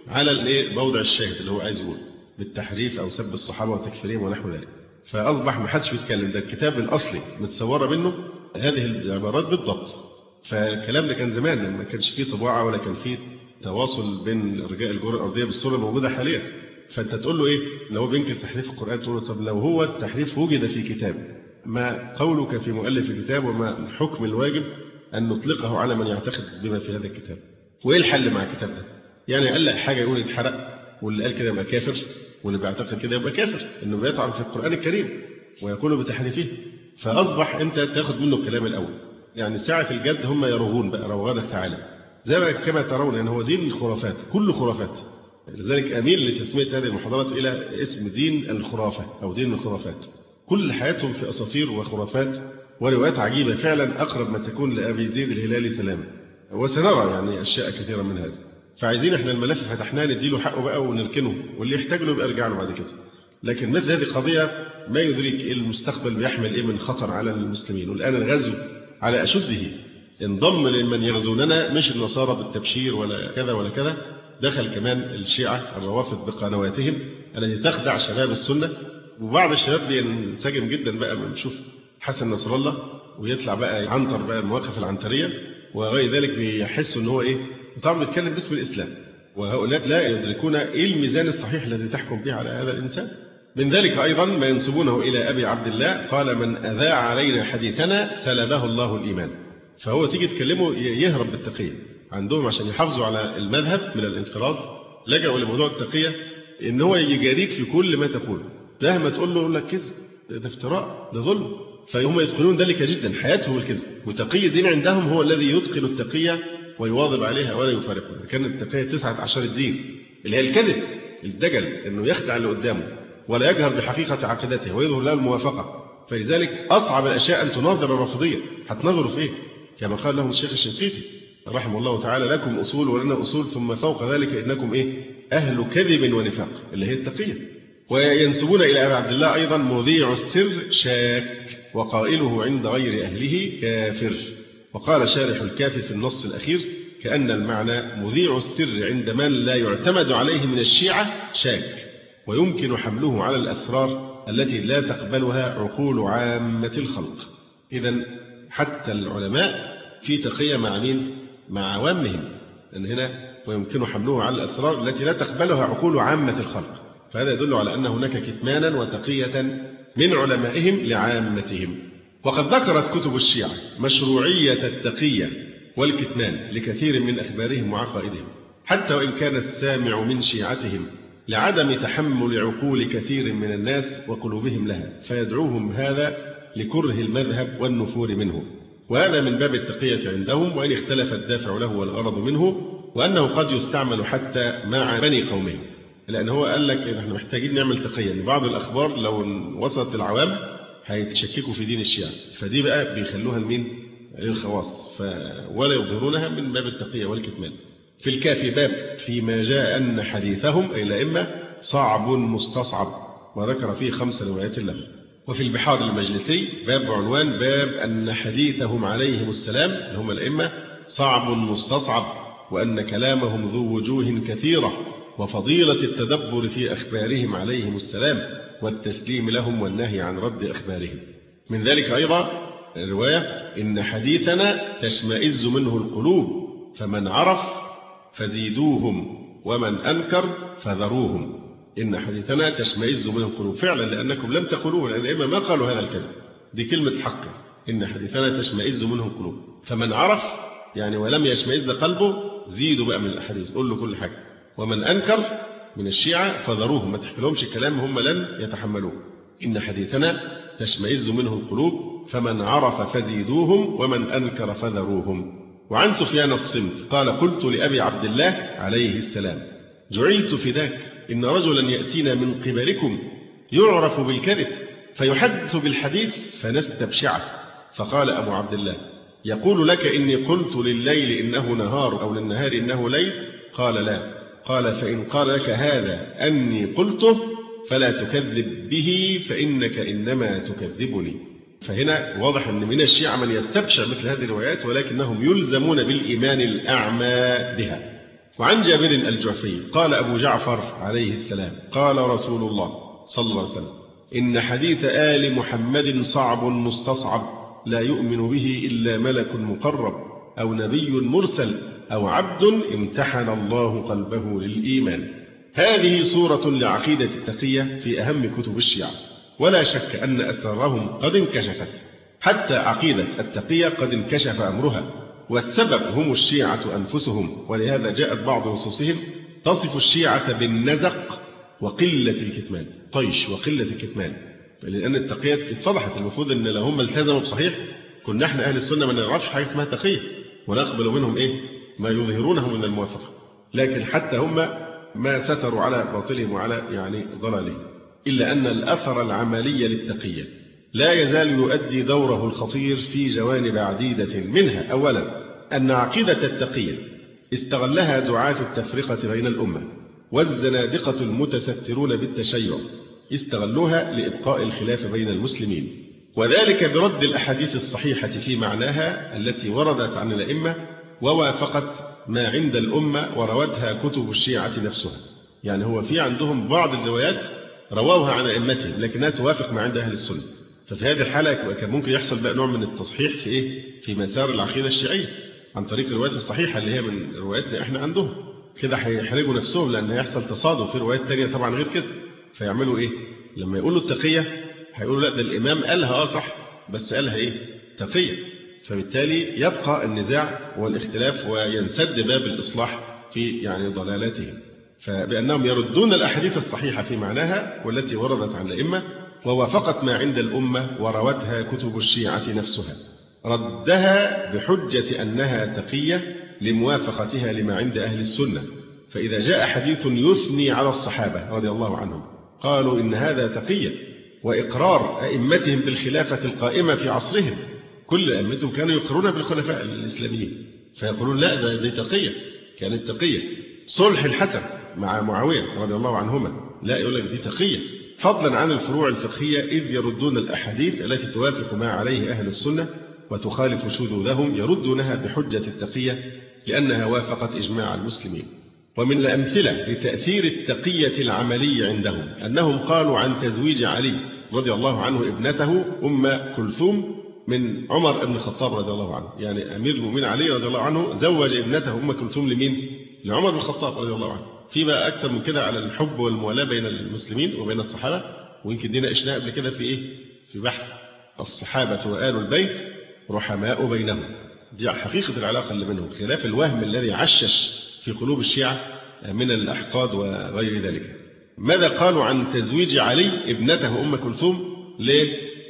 على موضع الشاهد اللي هو عايز يقول بالتحريف أو سب الصحابة وتكفيرهم ونحو ذلك. فأصبح ما حدش بيتكلم، ده الكتاب الأصلي متصورة منه هذه العبارات بالضبط. فالكلام ده كان زمان لما ما كانش فيه طباعة ولا كان فيه تواصل بين رجال الكرة الأرضية بالصورة الموجودة حاليا. فأنت تقول له إيه لو هو بينكر تحريف القرآن؟ تقول له: طب لو هو التحريف وجد في كتاب، ما قولك في مؤلف الكتاب وما الحكم الواجب أن نطلقه على من يعتقد بما في هذا الكتاب؟ وإيه الحل مع الكتاب ده؟ يعني قال لك حاجة يقول يتحرق، واللي قال كده يبقى كافر، واللي بيعتقد كده يبقى كافر، إنه بيطعن في القرآن الكريم ويقول بتحريفه. فأصبح أنت تاخد منه الكلام الأول. يعني ساعة الجد هم يروغون بقى روغان الثعالب، زي ما كما ترون يعني هو دين الخرافات، كل خرافات. لذلك أميل لتسمية هذه المحاضرات إلى اسم دين الخرافة أو دين الخرافات. كل حياتهم في أساطير وخرافات وروايات عجيبة فعلا، أقرب ما تكون لأبي زيد الهلالي سلام. وسنرى يعني أشياء كثيرة من هذا. فعايزين إحنا الملف فتحناه نديله حقه بقى ونركنه، واللي يحتاج له يبقى يرجع له بعد كده. لكن مثل هذه القضية ما يدرك إيه المستقبل بيحمل إيه من خطر على المسلمين. والآن الغزو على أشده، انضم لمن يغزوننا مش النصارى بالتبشير ولا كذا ولا كذا، دخل كمان الشيعة الروافض بقنواتهم التي تخدع شباب السنة. وبعض الشباب بينسجم جدا بقى بنشوف حسن نصر الله ويطلع بقى عنتر بقى المواقف العنترية وغير ذلك، بيحسوا ان هو ايه طبعا بيتكلم باسم الاسلام، وهؤلاء لا يدركون ايه الميزان الصحيح الذي تحكم به على هذا الانسان. من ذلك ايضا ما ينسبونه الى ابي عبد الله، قال: من اذاع علينا حديثنا سلبه الله الايمان. فهو تيجي تكلمه يهرب بالتقية. عندهم عشان يحافظوا على المذهب من الانقراض لجأوا لموضوع التقية، ان هو يجاريك في كل ما تقول، مهما تقول له يقول لك كذب، ده افتراء، ده ظلم. فهم يتقنون ذلك جدا، حياتهم الكذب. وتقي الدين عندهم هو الذي يتقن التقية ويواظب عليها ولا يفارقها. كانت التقية 19 الدين اللي هي الكذب، الدجل، انه يخدع اللي قدامه ولا يجهر بحقيقة عقيدته ويظهر له الموافقة. فلذلك أصعب الأشياء أن تناظر الرافضية. هتناظروا في إيه؟ كما قال لهم الشيخ الشنقيطي رحمه الله تعالى: لكم أصول ولنا أصول، ثم فوق ذلك إنكم أهل كذب ونفاق، اللي هي التقية. وينسبون إلى أبي عبد الله أيضا: مذيع السر شاك، وقائله عند غير أهله كافر. وقال شارح الكافي في النص الأخير: كأن المعنى مذيع السر عند من لا يعتمد عليه من الشيعة شاك، ويمكن حمله على الأسرار التي لا تقبلها عقول عامة الخلق. إذن حتى العلماء في تقية مع مين؟ مع عوامهم. لأن هنا ويمكن حمله على الأسرار التي لا تقبلها عقول عامة الخلق، فهذا يدل على أن هناك كتمانا وتقية من علمائهم لعامتهم. وقد ذكرت كتب الشيعة مشروعية التقية والكتمان لكثير من أخبارهم وعقائدهم، حتى وإن كان السامع من شيعتهم لعدم تحمل عقول كثير من الناس وقلوبهم لها، فيدعوهم هذا لكره المذهب والنفور منه، وهذا من باب التقية عندهم، وإن اختلف الدافع له والغرض منه، وأنه قد يستعمل حتى مع بني قومه، لأن هو قال لك إن احنا محتاجين نعمل تقية، إن بعض الأخبار لو وصلت العوام هيتشككوا في دين الشيعة، فدي بقى بيخلوها لمين؟ للخواص، ولا يظهرونها من باب التقية والكتمان. في الكافي باب فيما جاء أن حديثهم أي الأئمة صعب مستصعب، وذكر فيه 5 روايات له. وفي البحار المجلسي باب عنوان باب أن حديثهم عليهم السلام اللي هم الأئمة صعب مستصعب، وأن كلامهم ذو وجوه كثيرة، وفضيلة التدبر في أخبارهم عليهم السلام والتسليم لهم والنهي عن رد أخبارهم. من ذلك أيضا الرواية إن حديثنا تشمئز منه القلوب، فمن عرف فزيدوهم ومن أنكر فذروهم. إن حديثنا تشمئز منه القلوب، فعلا لأنكم لم تقولوه، لأن الأئمة ما قالوا هذا الكلام، دي كلمة حق. إن حديثنا تشمئز منه القلوب، فمن عرف يعني ولم يشمئز قلبه زيدوا بقى من الأحاديث، قول له كل حاجة. ومن أنكر من الشيعة فذروهم، ما تحكلهمش كلام هم لن يتحملوه. إن حديثنا تشمئز منه القلوب، فمن عرف فزيدوهم ومن أنكر فذروهم. وعن سفيان الصمت قال قلت لأبي عبد الله عليه السلام جعلت فداك إن رجلا يأتينا من قبلكم يعرف بالكذب فيحدث بالحديث فنستبشعه، فقال أبو عبد الله يقول لك إني قلت لليل إنه نهار أو للنهار إنه ليل؟ قال لا. قال فإن قال لك هذا أني قلته فلا تكذب به فإنك إنما تكذبني. فهنا واضح أن من الشيعة من يستبشع مثل هذه الروايات، ولكنهم يلزمون بالإيمان الأعمى بها. وعن جابر الجعفي قال أبو جعفر عليه السلام قال رسول الله صلى الله عليه وسلم إن حديث آل محمد صعب مستصعب، لا يؤمن به إلا ملك مقرب أو نبي مرسل أو عبد امتحن الله قلبه للإيمان. هذه صورة لعقيدة التقية في أهم كتب الشيعة، ولا شك أن أسرارهم قد انكشفت، حتى عقيدة التقية قد انكشف أمرها، والسبب هم الشيعة أنفسهم. ولهذا جاءت بعض نصوصهم تصف الشيعة بالنزق وقلة الكتمان، طيش وقلة الكتمان، لأن التقية اتفضحت. المفروض أن لو هم التزموا بصحيح كنا احنا أهل السنة ما نعرفش حاجة اسمها تقية، ونقبل منهم ما يظهرونه من الموافقة، لكن حتى هم ما ستروا على باطلهم وعلى ضلالهم. إلا أن الأثر العملي للتقية لا يزال يؤدي دوره الخطير في جوانب عديدة، منها أولا أن عقيدة التقية استغلها دعاة التفرقة بين الأمة والزنادقة المتسترون بالتشيع، استغلوها لإبقاء الخلاف بين المسلمين، وذلك برد الأحاديث الصحيحة في معناها التي وردت عن الأئمة ووافقت ما عند الأمة وروتها كتب الشيعة نفسها. يعني هو في عندهم بعض الروايات رواوها عن أئمتهم لكنها توافق ما عند أهل السنة، ففي هذه الحالة كان ممكن يحصل بقى نوع من التصحيح في مسار العقيدة الشيعية عن طريق الروايات الصحيحة اللي هي من رواياتنا احنا عندهم. كده هيحرجوا نفسهم، لأن هيحصل تصادم في روايات تانية طبعا غير كده. فيعملوا لما يقولوا التقية هيقولوا لا ده الإمام قالها صح بس قالها تقية، فبالتالي يبقى النزاع والاختلاف وينسد باب الإصلاح في ضلالاتهم. فبأنهم يردون الأحاديث الصحيحة في معناها والتي وردت عن الأئمة ووافقت ما عند الأمة وروتها كتب الشيعة نفسها، ردها بحجة أنها تقية لموافقتها لما عند أهل السنة. فإذا جاء حديث يثني على الصحابة رضي الله عنهم قالوا إن هذا تقية وإقرار أئمتهم بالخلافة القائمة في عصرهم، كل أئمتهم كانوا يقرون بالخلفاء الإسلاميين، فيقولون لا دي تقية، كانت تقية. صلح الحسن مع معاوية رضي الله عنهما لا يقول لك دي تقية، فضلا عن الفروع الفقهية، إذ يردون الأحاديث التي توافق ما عليه أهل السنة وتخالف شذوذهم يردونها بحجة التقية لأنها وافقت إجماع المسلمين. ومن الأمثلة لتأثير التقية العملي عندهم أنهم قالوا عن تزويج علي رضي الله عنه ابنته أم كلثوم من عمر بن الخطاب رضي الله عنه، يعني أمير المؤمنين علي رضي الله عنه زوج ابنته أم كلثوم لمين؟ لعمر بن الخطاب رضي الله عنه. في بقى أكثر من كده على الحب والموالاة بين المسلمين وبين الصحابة، ويمكن دي ناقشناها قبل كده في بحث الصحابة وآل البيت رحماء بينهم، دي حقيقة العلاقة اللي بينهم، خلاف الوهم الذي عشش في قلوب الشيعة من الأحقاد وغير ذلك. ماذا قالوا عن تزويج علي ابنته أم كلثوم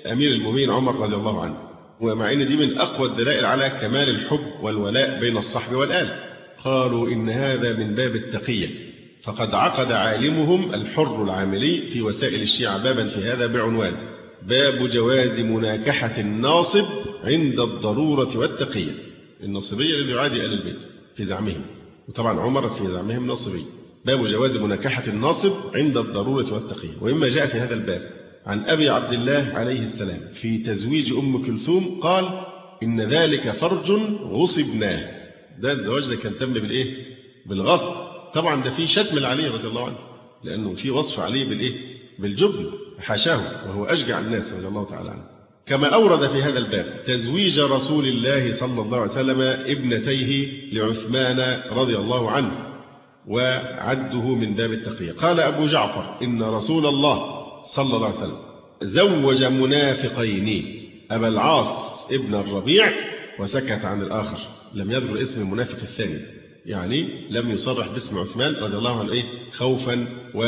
أمير المؤمنين عمر رضي الله عنه، ومع أن دي من أقوى الدلائل على كمال الحب والولاء بين الصحب والآل. قالوا إن هذا من باب التقية، فقد عقد عالمهم الحر العاملي في وسائل الشيعة بابا في هذا بعنوان باب جواز مناكحة الناصب عند الضرورة والتقية. الناصبية الذي يعادي آل البيت في زعمهم، وطبعا عمر في زعمهم ناصبي. باب جواز مناكحة الناصب عند الضرورة والتقية. وإما جاء في هذا الباب عن أبي عبد الله عليه السلام في تزويج أم كلثوم قال إن ذلك فرج غصبناه. ده الزواج ده كان تم بالإيه؟ بالغصب. طبعا ده فيه شتم لعلي رضي الله عنه، لأنه في وصف عليه بالإيه؟ بالجبن، حاشاه، وهو أشجع الناس رضي الله تعالى عنه. كما أورد في هذا الباب تزويج رسول الله صلى الله عليه وسلم ابنتيه لعثمان رضي الله عنه، وعده من باب التقية. قال أبو جعفر إن رسول الله صلى الله عليه وسلم زوج منافقين، أبا العاص ابن الربيع وسكت عن الآخر، لم يذكر اسم المنافق الثاني، يعني لم يصرح باسم عثمان رضي الله عنه خوفا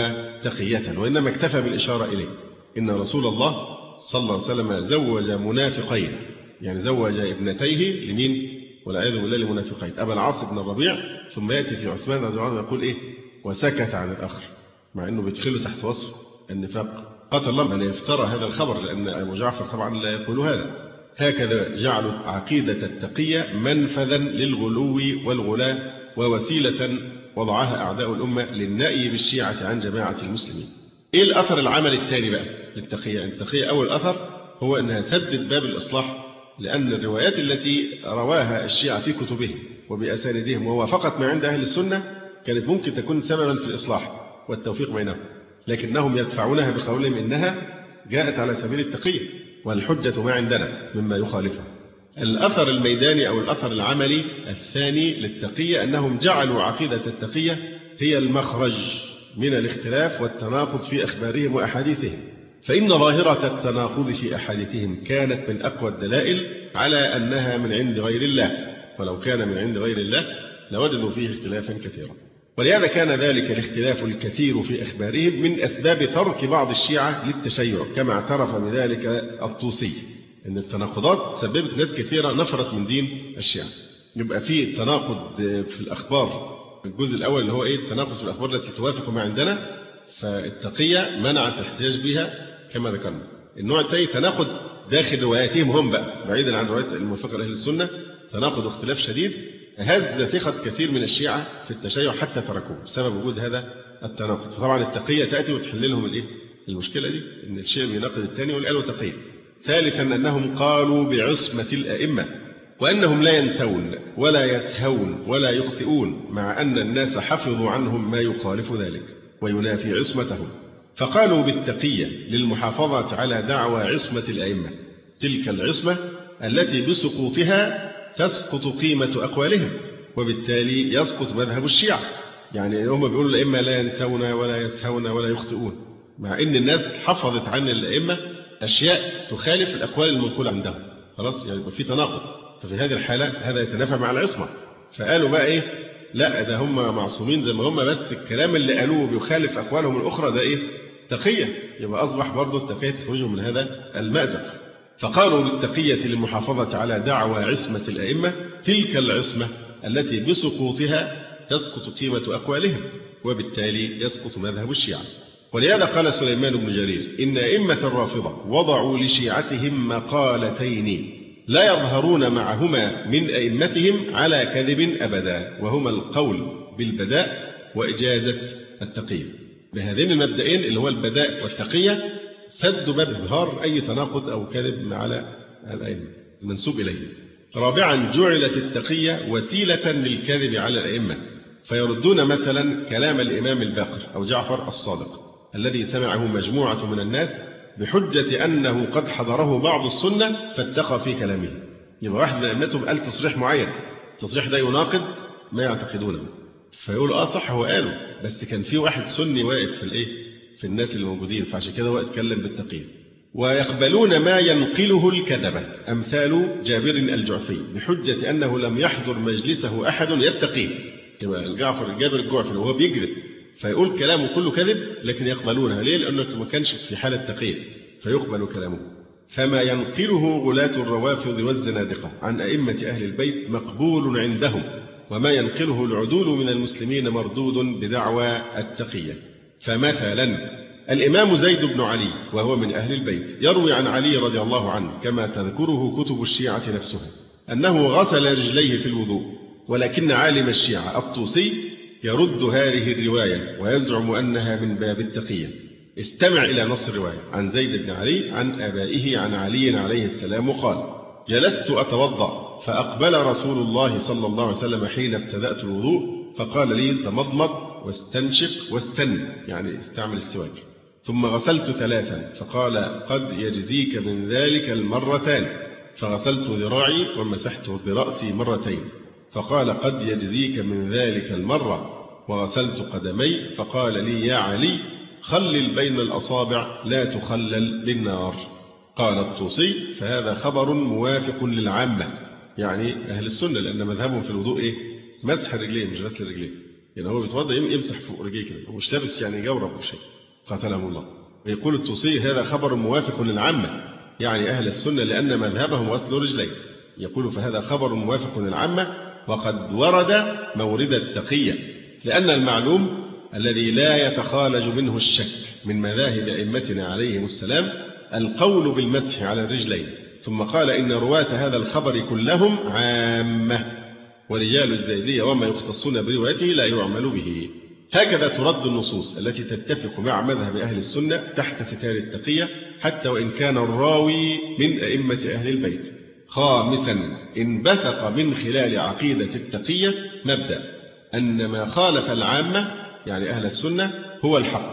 وتقية، وإنما اكتفى بالإشارة إليه. إن رسول الله صلى الله عليه وسلم زوج منافقين، يعني زوج ابنتيه لمين؟ والعياذ بالله لمنافقين، أبا العاص بن الربيع، ثم يأتي في عثمان رضي الله عنه يقول وسكت عن الآخر، مع أنه بيدخله تحت وصف النفاق. قاتل الله من يفترى هذا الخبر، لأن أبو جعفر طبعا لا يقول هذا. هكذا جعلوا عقيدة التقية منفذا للغلو والغلاء، ووسيلة وضعها أعداء الأمة للنأي بالشيعة عن جماعة المسلمين. إيه الأثر العمل الثاني بقى للتقية؟ التقية أول أثر هو أنها سدت باب الإصلاح، لأن الروايات التي رواها الشيعة في كتبهم وبأسانيدهم ووافقت ما عند أهل السنة كانت ممكن تكون سببا في الإصلاح والتوفيق بينهم، لكنهم يدفعونها بقولهم إنها جاءت على سبيل التقية، والحجة ما عندنا مما يخالفها. الأثر الميداني أو الأثر العملي الثاني للتقية أنهم جعلوا عقيدة التقية هي المخرج من الاختلاف والتناقض في أخبارهم وأحاديثهم، فإن ظاهرة التناقض في أحاديثهم كانت من أقوى الدلائل على أنها من عند غير الله، ولو كان من عند غير الله لوجدوا فيه اختلافا كثيرا. ولهذا كان ذلك الاختلاف الكثير في أخبارهم من أسباب ترك بعض الشيعة للتشيع، كما اعترف بذلك الطوسي، أن التناقضات سببت ناس كثيرة نفرت من دين الشيعة. يبقى فيه تناقض في الأخبار، الجزء الأول اللي هو التناقض في الأخبار التي توافق ما عندنا، فالتقية منعت الاحتجاج بها كما ذكرنا. النوع الثاني تناقض داخل رواياتهم هم بقى، بعيدا عن روايات الموافقة لأهل السنة، تناقض واختلاف شديد هز ثقة كثير من الشيعة في التشيع حتى تركوه بسبب وجود هذا التناقض. فطبعا التقية تأتي وتحل لهم المشكلة دي، إن الشيعي بيناقض الثاني والقالوا تقية. ثالثا أنهم قالوا بعصمة الأئمة، وأنهم لا ينسون ولا يسهون ولا يخطئون، مع أن الناس حفظوا عنهم ما يخالف ذلك وينافي عصمتهم، فقالوا بالتقية للمحافظة على دعوى عصمة الأئمة، تلك العصمة التي بسقوطها تسقط قيمة أقوالهم، وبالتالي يسقط مذهب الشيعة. يعني هم بيقولوا الأئمة لا ينسون ولا يسهون ولا يخطئون، مع أن الناس حفظت عن الأئمة أشياء تخالف الأقوال المنقولة عندهم، خلاص يعني في تناقض. ففي هذه الحالة هذا يتنافى مع العصمة، فقالوا بقى لا ده هم معصومين زي ما هم، بس الكلام اللي قالوه بيخالف أقوالهم الأخرى ده تقية، يبقى أصبح برضو التقية تخرجهم من هذا المأزق. فقالوا بالتقية للمحافظة على دعوى عصمة الأئمة، تلك العصمة التي بسقوطها تسقط قيمة أقوالهم، وبالتالي يسقط مذهب الشيعة. ولهذا قال سليمان بن جرير إن أئمة الرافضة وضعوا لشيعتهم مقالتين لا يظهرون معهما من أئمتهم على كذب أبدا، وهما القول بالبداء وإجازة التقية. بهذين المبدئين اللي هو البداء والتقية سدوا باب إظهار أي تناقض أو كذب على الأئمة المنسوب إليه. رابعا جعلت التقية وسيلة للكذب على الأئمة، فيردون مثلا كلام الإمام الباقر أو جعفر الصادق الذي سمعه مجموعة من الناس بحجة أنه قد حضره بعض السنة فاتقى في كلامه. يبقى واحد من أئمتهم قال تصريح معين، التصريح ده يناقض ما يعتقدونه، فيقول صح هو قاله، بس كان في واحد سني واقف في الناس اللي موجودين، فعشان كده هو اتكلم بالتقية. ويقبلون ما ينقله الكذبة أمثال جابر الجعفي بحجة أنه لم يحضر مجلسه أحد يتقيه. يبقى جابر الجعفي وهو بيكذب فيقول كلامه كله كذب، لكن يقبلونها ليه؟ لأنه ما كانش في حالة تقية فيقبل كلامه. فما ينقله غلاة الروافض والزنادقة عن أئمة أهل البيت مقبول عندهم، وما ينقله العدول من المسلمين مردود بدعوى التقية. فمثلا الإمام زيد بن علي وهو من أهل البيت يروي عن علي رضي الله عنه كما تذكره كتب الشيعة نفسها أنه غسل رجليه في الوضوء، ولكن عالم الشيعة الطوسي يرد هذه الرواية ويزعم أنها من باب التقية. استمع إلى نص الرواية عن زيد بن علي عن آبائه عن علي عليه السلام قال: جلست أتوضأ فأقبل رسول الله صلى الله عليه وسلم حين ابتدأت الوضوء فقال لي: تمضمض واستنشق واستن، يعني استعمل السواك. ثم غسلت 3 فقال: قد يجزيك من ذلك المرتان. فغسلت ذراعي ومسحت برأسي 2 مرتين فقال: قد يجزيك من ذلك المرة. وغسلت قدمي فقال لي: يا علي خلل بين الأصابع لا تخلل بالنار. قال الطوسي: فهذا خبر موافق للعامة، يعني أهل السنة، لأن مذهبهم في الوضوء إيه؟ مسح الرجلين مش غسل الرجلين، يعني هو بيتوضأ يمسح فوق رجليه كده ومش لابس يعني جورب وشيء، قاتلهم الله. ويقول الطوسي: هذا خبر موافق للعامة، يعني أهل السنة، لأن مذهبهم غسل رجلين. يقول: فهذا خبر موافق للعامة، وقد ورد مورد التقية، لأن المعلوم الذي لا يتخالج منه الشك من مذاهب أئمتنا عليهم السلام القول بالمسح على الرجلين. ثم قال: إن رواة هذا الخبر كلهم عامة، ورجال الزيدية وما يختصون بروايته لا يعمل به. هكذا ترد النصوص التي تتفق مع مذهب أهل السنة تحت ستار التقية، حتى وإن كان الراوي من أئمة أهل البيت. خامسا، انبثق من خلال عقيدة التقية مبدأ أن ما خالف العامة، يعني أهل السنة، هو الحق.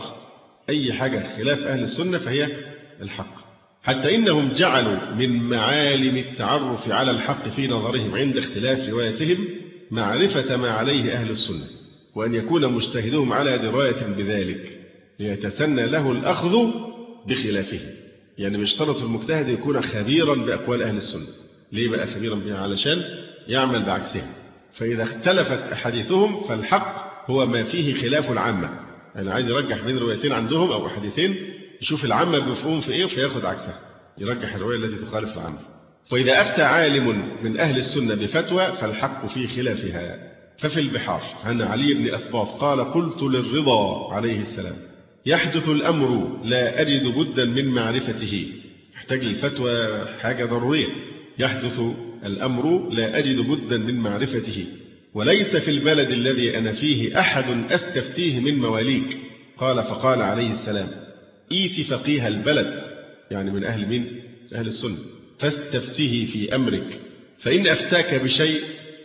أي حاجة خلاف أهل السنة فهي الحق، حتى إنهم جعلوا من معالم التعرف على الحق في نظرهم عند اختلاف روايتهم معرفة ما عليه أهل السنة، وأن يكون مجتهدهم على دراية بذلك ليتسنى له الأخذ بخلافه. يعني بيشترط المجتهد يكون خبيرا بأقوال أهل السنة. ليه بقى خبيرا بها؟ علشان يعمل بعكسها. فإذا اختلفت أحاديثهم فالحق هو ما فيه خلاف العامة. أنا عايز يرجح بين روايتين عندهم أو أحاديثين، يشوف العامة بيفهمون في إيه فياخد عكسها، يرجح الرواية التي تخالف العامة. فإذا أفتى عالم من أهل السنة بفتوى فالحق في خلافها. ففي البحار عن علي بن أسباط قال: قلت للرضا عليه السلام: يحدث الأمر لا أجد بدا من معرفته. يحتاج للفتوى حاجة ضرورية. يحدث الأمر لا أجد بدا من معرفته، وليس في البلد الذي أنا فيه أحد أستفتيه من مواليك. قال: فقال عليه السلام: إيت فقيه البلد، يعني من أهل مين؟ أهل السنة، فاستفتيه في أمرك، فإن أفتاك بشيء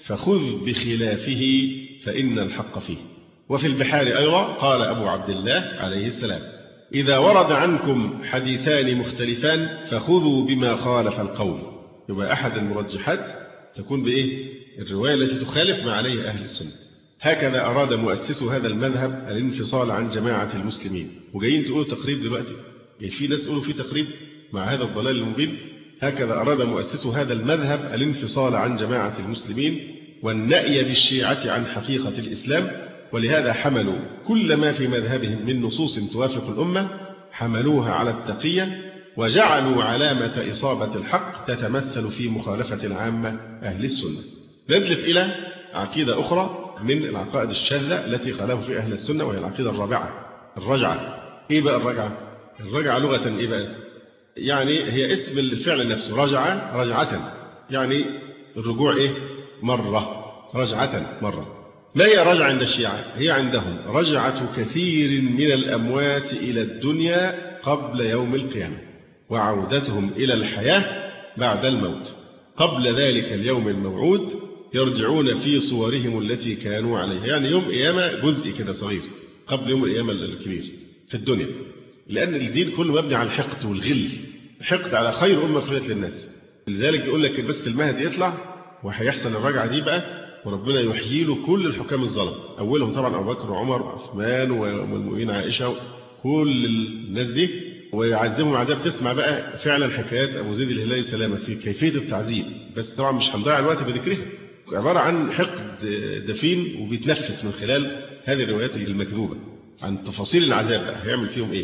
فخذ بخلافه فإن الحق فيه. وفي البحار أيضا قال أبو عبد الله عليه السلام: إذا ورد عنكم حديثان مختلفان فخذوا بما خالف القول. يبقى أحد المرجحات تكون بإيه؟ الرواية التي تخالف ما عليه أهل السنة. هكذا أراد مؤسسو هذا المذهب الانفصال عن جماعة المسلمين. وجايين تقولوا تقريب دلوقتي، يعني في ناس يقولوا في تقريب مع هذا الضلال المبين. هكذا أراد مؤسسو هذا المذهب الانفصال عن جماعة المسلمين والنأي بالشيعة عن حقيقة الإسلام، ولهذا حملوا كل ما في مذهبهم من نصوص توافق الأمة حملوها على التقية، وجعلوا علامة إصابة الحق تتمثل في مخالفة العامة أهل السنة. ندلف إلى عقيدة أخرى من العقائد الشاذة التي خالفوا في أهل السنة، وهي العقيدة الرابعة، الرجعة. إيه بقى الرجعة؟ الرجعة لغة إيه بقى؟ يعني هي اسم الفعل نفسه، رجعة رجعة، يعني الرجوع إيه؟ مرة، رجعة مرة. ما هي رجعة عند الشيعة؟ هي عندهم رجعة كثير من الأموات إلى الدنيا قبل يوم القيامة، وعودتهم إلى الحياة بعد الموت. قبل ذلك اليوم الموعود يرجعون في صورهم التي كانوا عليها، يعني يوم قيامة جزء كده صغير قبل يوم القيامة الكبير في الدنيا، لأن الدين كله مبني على الحقد والغل، حقد على خير أمة خلقت للناس. لذلك يقول لك بس المهدي يطلع وهيحصل الرجعة دي بقى، وربنا يحيي له كل الحكام الظلم، أولهم طبعا أبو بكر وعمر وعثمان وأم المؤمنين عائشة، كل الناس دي، ويعذبهم عذاب. تسمع بقى فعلا حكايات أبو زيد الهلالي سلامة في كيفية التعذيب، بس طبعا مش هنضيع الوقت بذكرها. عبارة عن حقد دفين وبيتنفس من خلال هذه الروايات المكذوبة عن تفاصيل العذاب بقى هيعمل فيهم إيه.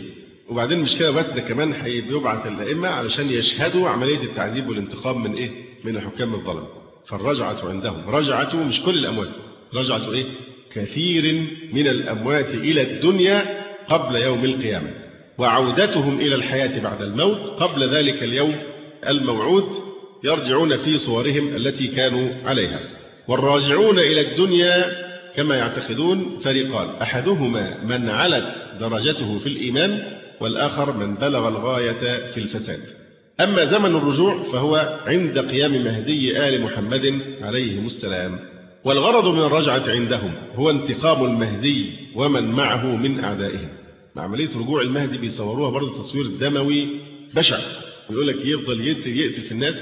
وبعدين مش كده بس، ده كمان بيبعث الأئمة علشان يشهدوا عملية التعذيب والانتقام من إيه؟ من الحكام الظلم. فالرجعة عندهم رجعة مش كل الأموات، رجعة إيه؟ كثير من الأموات إلى الدنيا قبل يوم القيامة، وعودتهم إلى الحياة بعد الموت قبل ذلك اليوم الموعود، يرجعون في صورهم التي كانوا عليها. والراجعون إلى الدنيا كما يعتقدون فريقان، أحدهما من علت درجته في الإيمان، والآخر من بلغ الغاية في الفساد. أما زمن الرجوع فهو عند قيام مهدي آل محمد عليهم السلام. والغرض من الرجعة عندهم هو انتقام المهدي ومن معه من أعدائهم. عملية رجوع المهدي بيصوروها برضه تصوير دموي بشع، يقول لك يفضل يقتل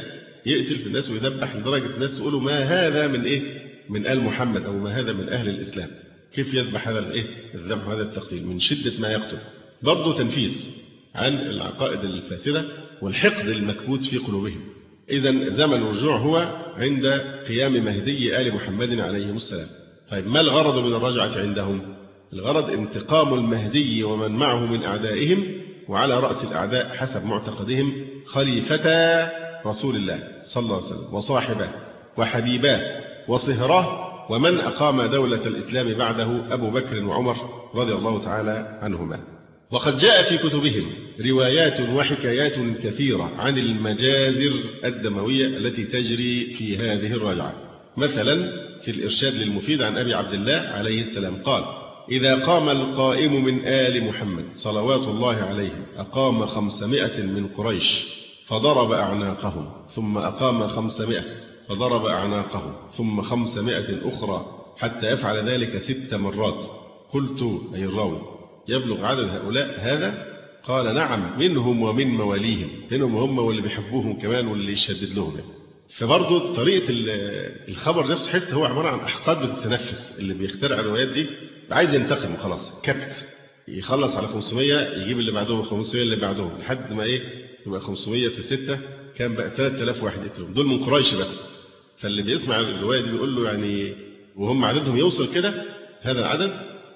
في الناس ويذبح لدرجة الناس تقولوا ما هذا من إيه؟ من آل محمد، أو ما هذا من أهل الإسلام. كيف يذبح هذا الإيه؟ الذبح هذا التقتيل من شدة ما يقتل. برضه تنفيس عن العقائد الفاسدة والحقد المكبوت في قلوبهم. إذا زمن الرجوع هو عند قيام مهدي آل محمد عليهم السلام. طيب ما الغرض من الرجعة عندهم؟ الغرض انتقام المهدي ومن معه من أعدائهم، وعلى رأس الأعداء حسب معتقدهم خليفة رسول الله صلى الله عليه وسلم وصاحبه وحبيباه وصهراه، ومن أقام دولة الإسلام بعده أبو بكر وعمر رضي الله تعالى عنهما. وقد جاء في كتبهم روايات وحكايات كثيرة عن المجازر الدموية التي تجري في هذه الرجعة. مثلا في الإرشاد للمفيد عن أبي عبد الله عليه السلام قال: إذا قام القائم من آل محمد صلوات الله عليه أقام 500 من قريش فضرب أعناقهم، ثم أقام 500 فضرب أعناقهم، ثم 500 أخرى، حتى يفعل ذلك 6 مرات. قلت أي الراوي: يبلغ عدد هؤلاء هذا؟ قال: نعم، منهم ومن مواليهم، منهم هم واللي بيحبوهم كمان واللي يشدد لهم. فبرضه طريقة الخبر نفسه تحس هو عبارة عن أحقاد بتتنفس. اللي بيخترع الروايات دي عايز ينتقم وخلاص، كبت، يخلص على 500 يجيب اللي بعدهم 500 اللي بعدهم لحد ما إيه يبقى 500 في 6 كان بقى 3000 واحد يقتلهم، دول من قريش بس. فاللي بيسمع الرواية دي بيقول له يعني وهم عددهم يوصل كده هذا العدد؟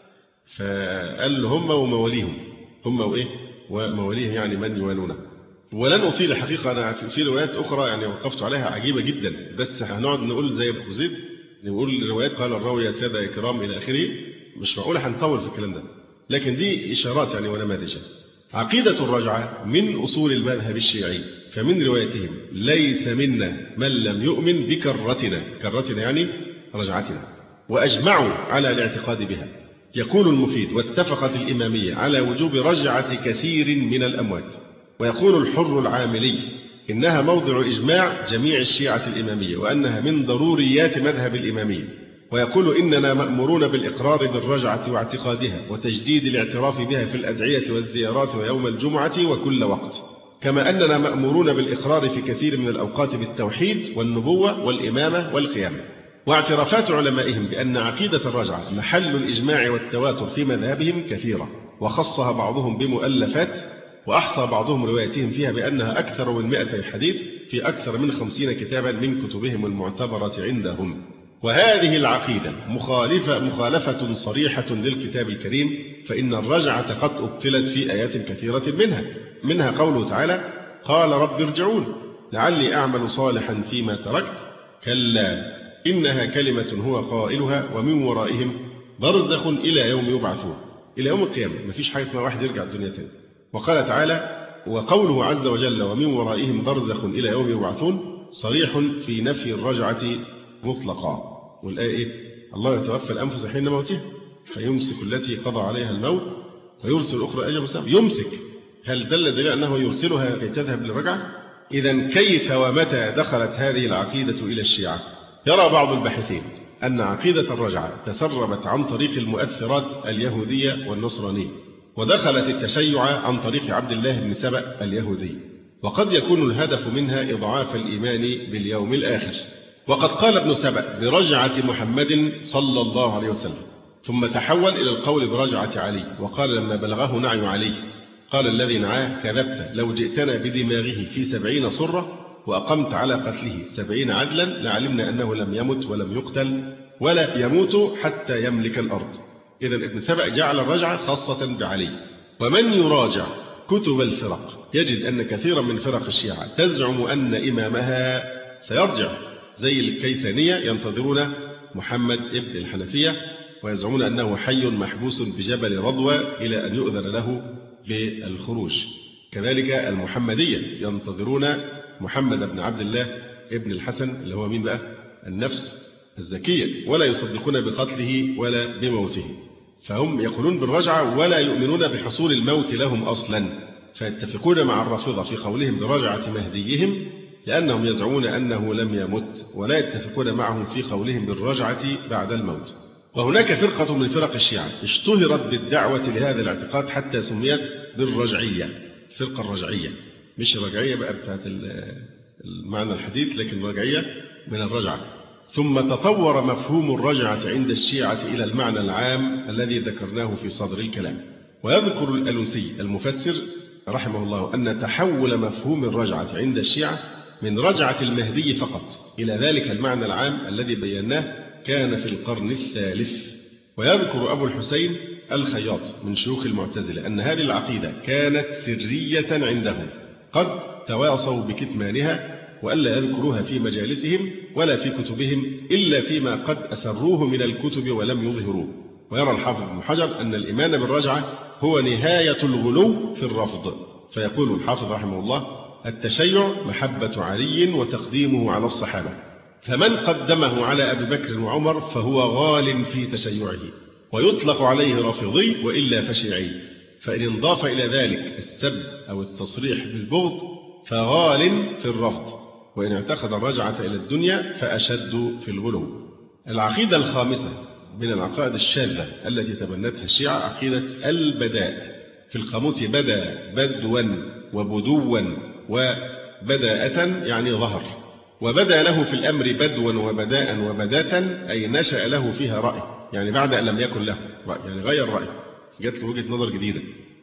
فقال له هم ومواليهم، هم وإيه ومواليهم يعني من يوالونه. ولن أطيل الحقيقة، أنا في روايات أخرى يعني وقفت عليها عجيبة جدا، بس هنقعد نقول زي أبو زيد نقول الروايات قال الراوي يا سادة يا كرام إلى آخره، مش معقول هنطول في الكلام ده، لكن دي إشارات يعني ونماذج. عقيدة الرجعة من أصول المذهب الشيعي، فمن روايتهم: ليس منا من لم يؤمن بكرتنا، كرتنا يعني رجعتنا، وأجمعوا على الاعتقاد بها. يقول المفيد: واتفقت الإمامية على وجوب رجعة كثير من الأموات. ويقول الحر العاملي: إنها موضع إجماع جميع الشيعة الإمامية، وأنها من ضروريات مذهب الإمامية. ويقول: إننا مأمورون بالإقرار بالرجعة واعتقادها وتجديد الاعتراف بها في الأدعية والزيارات ويوم الجمعة وكل وقت، كما أننا مأمورون بالإقرار في كثير من الأوقات بالتوحيد والنبوة والإمامة والقيامة. واعترافات علمائهم بأن عقيدة الرجعة محل الإجماع والتواتر في مذهبهم كثيرة، وخصها بعضهم بمؤلفات، وأحصى بعضهم روايتهم فيها بأنها أكثر من 200 حديث في أكثر من 50 كتابا من كتبهم المعتبرة عندهم. وهذه العقيدة مخالفة صريحة للكتاب الكريم، فإن الرجعة قد أبطلت في آيات كثيرة منها قوله تعالى: قال رب ارجعون لعلي أعمل صالحا فيما تركت، كلا إنها كلمة هو قائلها ومن ورائهم برزخ إلى يوم يبعثون، إلى يوم القيامة. مفيش حاجة اسمها واحد يرجع الدنيا تاني. وقال تعالى: وقوله عز وجل ومن ورائهم برزخ إلى يوم يبعثون صريح في نفي الرجعة مطلقا. والآية إيه؟ الله يتوفى الأنفس حين موتها فيمسك التي قضى عليها الموت ويرسل الأخرى أجل مسمى. يمسك، هل دل دليل أنه يرسلها كي تذهب للرجعة؟ إذا كيف ومتى دخلت هذه العقيدة إلى الشيعة؟ يرى بعض الباحثين أن عقيدة الرجعة تسربت عن طريق المؤثرات اليهودية والنصرانية، ودخلت التشيع عن طريق عبد الله بن سبأ اليهودي، وقد يكون الهدف منها إضعاف الإيمان باليوم الآخر. وقد قال ابن سبأ برجعة محمد صلى الله عليه وسلم، ثم تحول إلى القول برجعة علي، وقال لما بلغه نعي علي قال الذي نعاه: كذبت، لو جئتنا بدماغه في 70 صرة وأقمت على قتله 70 عدلا لعلمنا أنه لم يمت ولم يقتل ولا يموت حتى يملك الأرض. إذن ابن سبأ جعل الرجعة خاصة بعلي. ومن يراجع كتب الفرق يجد أن كثيرا من فرق الشيعة تزعم أن إمامها سيرجع، زي الكيسانية ينتظرون محمد ابن الحنفية ويزعمون أنه حي محبوس بجبل رضوى إلى أن يؤذن له بالخروج. كذلك المحمدية ينتظرون محمد بن عبد الله ابن الحسن اللي هو مين بقى؟ النفس الزكية، ولا يصدقون بقتله ولا بموته، فهم يقولون بالرجعة ولا يؤمنون بحصول الموت لهم أصلا، فيتفقون مع الرافضة في قولهم برجعة مهديهم لأنهم يزعمون أنه لم يمت، ولا يتفقون معهم في قولهم بالرجعة بعد الموت. وهناك فرقة من فرق الشيعة اشتهرت بالدعوة لهذا الاعتقاد حتى سميت بالرجعية، الفرقة الرجعية، مش الرجعية بقى بتاعت المعنى الحديث، لكن رجعية من الرجعة. ثم تطور مفهوم الرجعة عند الشيعة إلى المعنى العام الذي ذكرناه في صدر الكلام. ويذكر الألوسي المفسر رحمه الله أن تحول مفهوم الرجعة عند الشيعة من رجعة المهدي فقط إلى ذلك المعنى العام الذي بيناه كان في القرن الثالث. ويذكر أبو الحسين الخياط من شيوخ المعتزلة أن هذه العقيدة كانت سرية عندهم قد تواصوا بكتمانها وألا يذكروها في مجالسهم ولا في كتبهم إلا فيما قد أسروه من الكتب ولم يظهروه. ويرى الحافظ ابن حجر أن الإيمان بالرجعة هو نهاية الغلو في الرفض، فيقول الحافظ رحمه الله: التشيع محبة علي وتقديمه على الصحابة، فمن قدمه على أبي بكر وعمر فهو غال في تشيعه، ويطلق عليه رافضي وإلا فشيعي، فإن انضاف إلى ذلك السب أو التصريح بالبغض فغال في الرفض، وإن اعتقد الرجعة إلى الدنيا فأشد في الغلو. العقيدة الخامسة من العقائد الشاذة التي تبنتها الشيعة عقيدة البداء. في القاموس بدا بدوا وبدوا وبداءة يعني ظهر، وبدا له في الأمر بدوا وبداء وبداة أي نشأ له فيها رأي، يعني بعد أن لم يكن له رأي، يعني غير رأي، جات له وجهة نظر جديدة.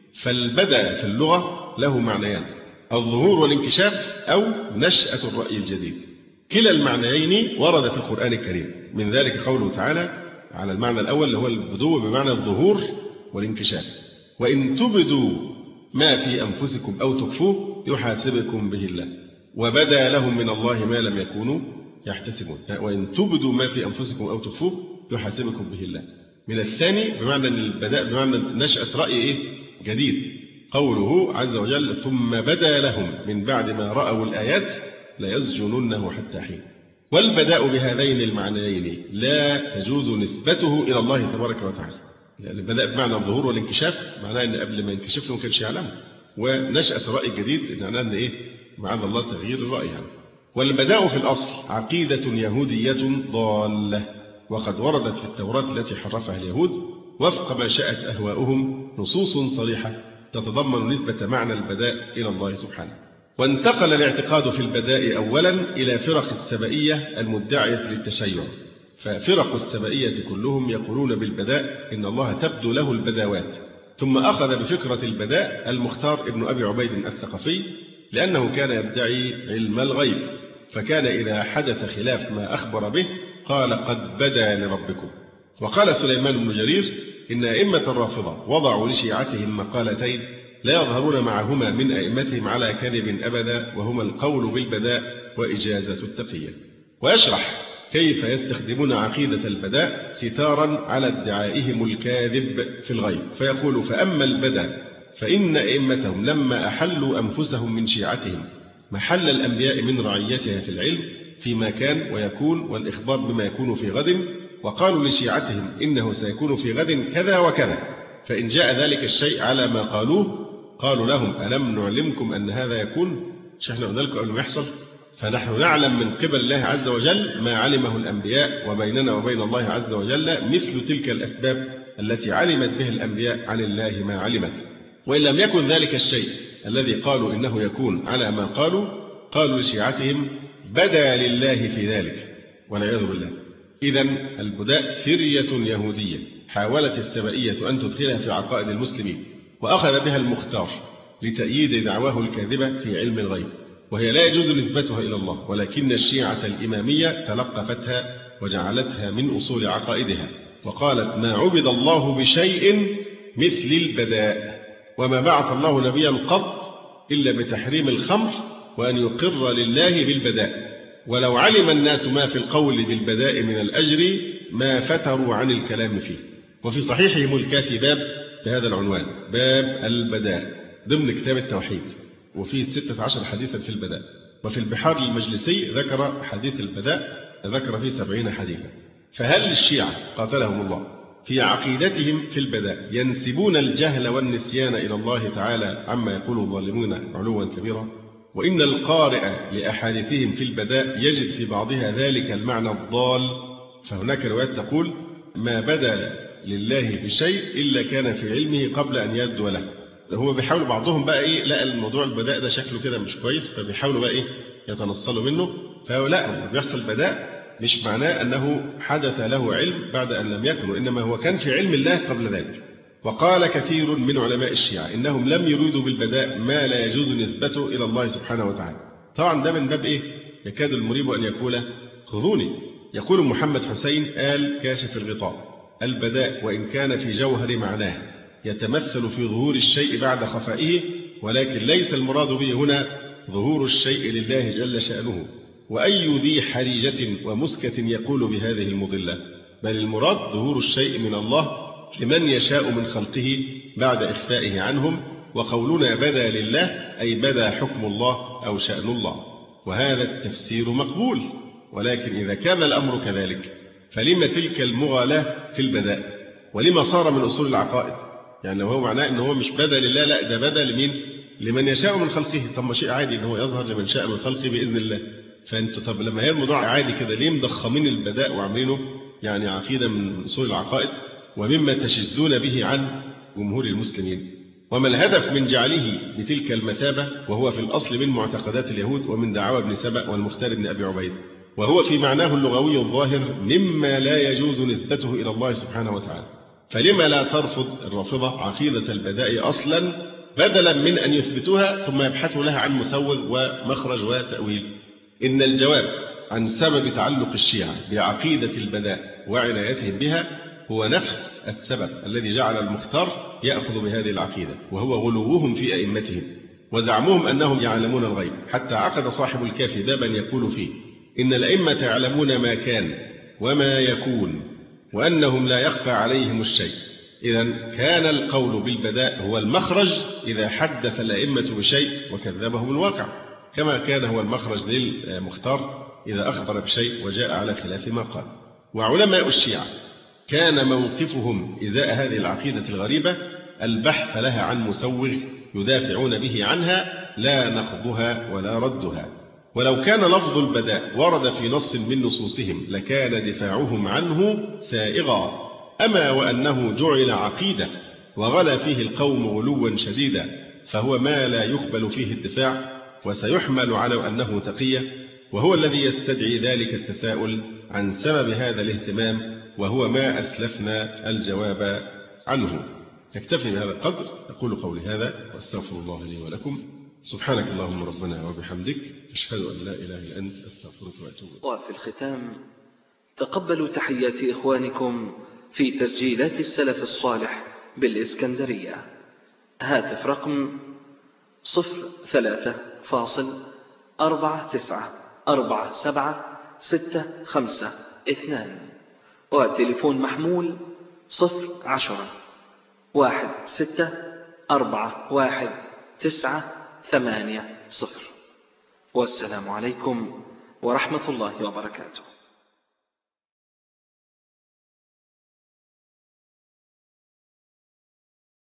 فالبداء في اللغة له معنيان: الظهور والانكشاف أو نشأة الرأي الجديد. كلا المعنيين ورد في القرآن الكريم، من ذلك قوله تعالى على المعنى الأول اللي هو البدو بمعنى الظهور والانكشاف: وإن تبدوا ما في أنفسكم أو تخفوه يحاسبكم به الله وبدا لهم من الله ما لم يكونوا يحتسبون. وإن تبدوا ما في أنفسكم أو تخفوه يحاسبكم به الله. من الثاني بمعنى البداء بمعنى نشأة رأي جديد، قوله عز وجل: ثم بدا لهم من بعد ما رأوا الآيات ليسجننه حتى حين. والبداء بهذين المعنيين لا تجوز نسبته إلى الله تبارك وتعالى، يعني البداء بمعنى الظهور والانكشاف معناه أن قبل ما ينكشف له ما كانش يعلمه، ونشأة الرأي الجديد معناه أن معاذ الله تغيير الرأي يعني. والبداء في الأصل عقيدة يهودية ضالة، وقد وردت في التوراة التي حرفها اليهود وفق ما شاءت أهواؤهم نصوص صريحة تتضمن نسبة معنى البداء إلى الله سبحانه. وانتقل الاعتقاد في البداء أولا إلى فرق السبئية المدعية للتشيع، ففرق السبئية كلهم يقولون بالبداء إن الله تبدو له البداوات. ثم أخذ بفكرة البداء المختار ابن أبي عبيد الثقفي لأنه كان يدعي علم الغيب، فكان إذا حدث خلاف ما أخبر به قال: قد بدا لربكم. وقال سليمان بن جرير: إن أئمة الرافضة وضعوا لشيعتهم مقالتين لا يظهرون معهما من أئمتهم على كذب أبدا، وهما القول بالبداء وإجازة التقية. ويشرح كيف يستخدمون عقيدة البداء ستارا على ادعائهم الكاذب في الغيب، فيقول: فأما البداء فإن أئمتهم لما أحلوا أنفسهم من شيعتهم محل الأنبياء من رعيتها في العلم فيما كان ويكون والإخبار بما يكون في غد، وقالوا لشيعتهم إنه سيكون في غد كذا وكذا، فإن جاء ذلك الشيء على ما قالوه قالوا لهم: ألم نعلمكم أن هذا يكون؟ مش احنا قلنا لكم قبل ما يحصل؟ فنحن نعلم من قبل الله عز وجل ما علمه الأنبياء، وبيننا وبين الله عز وجل مثل تلك الأسباب التي علمت به الأنبياء عن الله ما علمت. وإن لم يكن ذلك الشيء الذي قالوا إنه يكون على ما قالوا لشيعتهم: بدا لله في ذلك، والعياذ بالله. إذن البداء فرية يهودية حاولت السبئية أن تدخلها في عقائد المسلمين، وأخذ بها المختار لتأييد دعواه الكاذبة في علم الغيب، وهي لا يجوز نسبتها إلى الله، ولكن الشيعة الإمامية تلقفتها وجعلتها من أصول عقائدها، وقالت: ما عبد الله بشيء مثل البداء، وما بعث الله نبيا قط إلا بتحريم الخمر وأن يقر لله بالبداء، ولو علم الناس ما في القول بالبداء من الأجر ما فتروا عن الكلام فيه. وفي صحيحهم الكافي باب بهذا العنوان، باب البداء، ضمن كتاب التوحيد، وفيه 16 حديثا في البداء. وفي البحار المجلسي ذكر حديث البداء، ذكر فيه 70 حديثا. فهل الشيعة قاتلهم الله في عقيدتهم في البداء ينسبون الجهل والنسيان إلى الله تعالى عما يقول الظالمون علوا كبيرا؟ وإن القارئ لأحاديثهم في البداء يجد في بعضها ذلك المعنى الضال. فهناك روايات تقول ما بدا لله في شيء إلا كان في علمه قبل أن يبدو له. هو بيحاولوا بعضهم بقى لقى الموضوع البداء ده شكله كده مش كويس، فبيحاولوا بقى يتنصلوا منه. فلا، بيحصل بداء مش معناه أنه حدث له علم بعد أن لم يكن، وإنما هو كان في علم الله قبل ذلك. وقال كثير من علماء الشيعة إنهم لم يريدوا بالبداء ما لا يجوز نسبته إلى الله سبحانه وتعالى. طبعا ده من باب يكاد المريب أن يقول خذوني. يقول محمد حسين آل كاشف الغطاء البداء وإن كان في جوهر معناه يتمثل في ظهور الشيء بعد خفائه، ولكن ليس المراد به هنا ظهور الشيء لله جل شأنه. وأي ذي حريجة ومسكة يقول بهذه المضلة، بل المراد ظهور الشيء من الله لمن يشاء من خلقه بعد إخفائه عنهم. وقولنا بدا لله أي بدا حكم الله أو شأن الله، وهذا التفسير مقبول. ولكن إذا كان الأمر كذلك فلما تلك المغالاة في البداء؟ ولما صار من أصول العقائد؟ يعني لو هو معناه أنه هو مش بدا لله، لا ده بدا لمين؟ لمن يشاء من خلقه. طب ما شيء عادي أنه يظهر لمن شاء من خلقه بإذن الله. فأنت طب لما هي الموضوع عادي كده ليه مضخمين البداء وعاملينه يعني عقيدة من أصول العقائد ومما تشدون به عن جمهور المسلمين؟ وما الهدف من جعله بتلك المثابة وهو في الأصل من معتقدات اليهود ومن دعوى ابن سبأ والمختار بن أبي عبيد، وهو في معناه اللغوي الظاهر مما لا يجوز نسبته إلى الله سبحانه وتعالى؟ فلما لا ترفض الرافضة عقيدة البداء أصلا بدلا من أن يثبتوها ثم يبحثوا لها عن مسوغ ومخرج وتأويل؟ إن الجواب عن سبب تعلق الشيعة بعقيدة البداء وعنايتهم بها هو نفس السبب الذي جعل المختار يأخذ بهذه العقيدة، وهو غلوهم في أئمتهم وزعمهم أنهم يعلمون الغيب، حتى عقد صاحب الكافي بابا يقول فيه إن الأئمة يعلمون ما كان وما يكون وأنهم لا يخفى عليهم الشيء. إذا كان القول بالبداء هو المخرج إذا حدث الأئمة بشيء وكذبه بالواقع، كما كان هو المخرج للمختار إذا أخبر بشيء وجاء على خلاف ما قال. وعلماء الشيعة كان موقفهم إزاء هذه العقيدة الغريبة البحث لها عن مسوغ يدافعون به عنها، لا نقضها ولا ردها. ولو كان لفظ البداء ورد في نص من نصوصهم لكان دفاعهم عنه سائغا، أما وأنه جعل عقيدة وغلا فيه القوم غلوا شديدا فهو ما لا يقبل فيه الدفاع، وسيحمل على أنه تقية، وهو الذي يستدعي ذلك التساؤل عن سبب هذا الاهتمام، وهو ما أسلفنا الجواب عنه. نكتفي بهذا القدر. أقول قولي هذا وأستغفر الله لي ولكم. سبحانك اللهم ربنا وبحمدك، أشهد أن لا إله إلا أنت، أستغفرك وأتوب إليك. وفي الختام تقبلوا تحيات إخوانكم في تسجيلات السلف الصالح بالإسكندرية. هاتف رقم 03-494765، وتليفون محمول 010-1641-980. والسلام عليكم ورحمة الله وبركاته.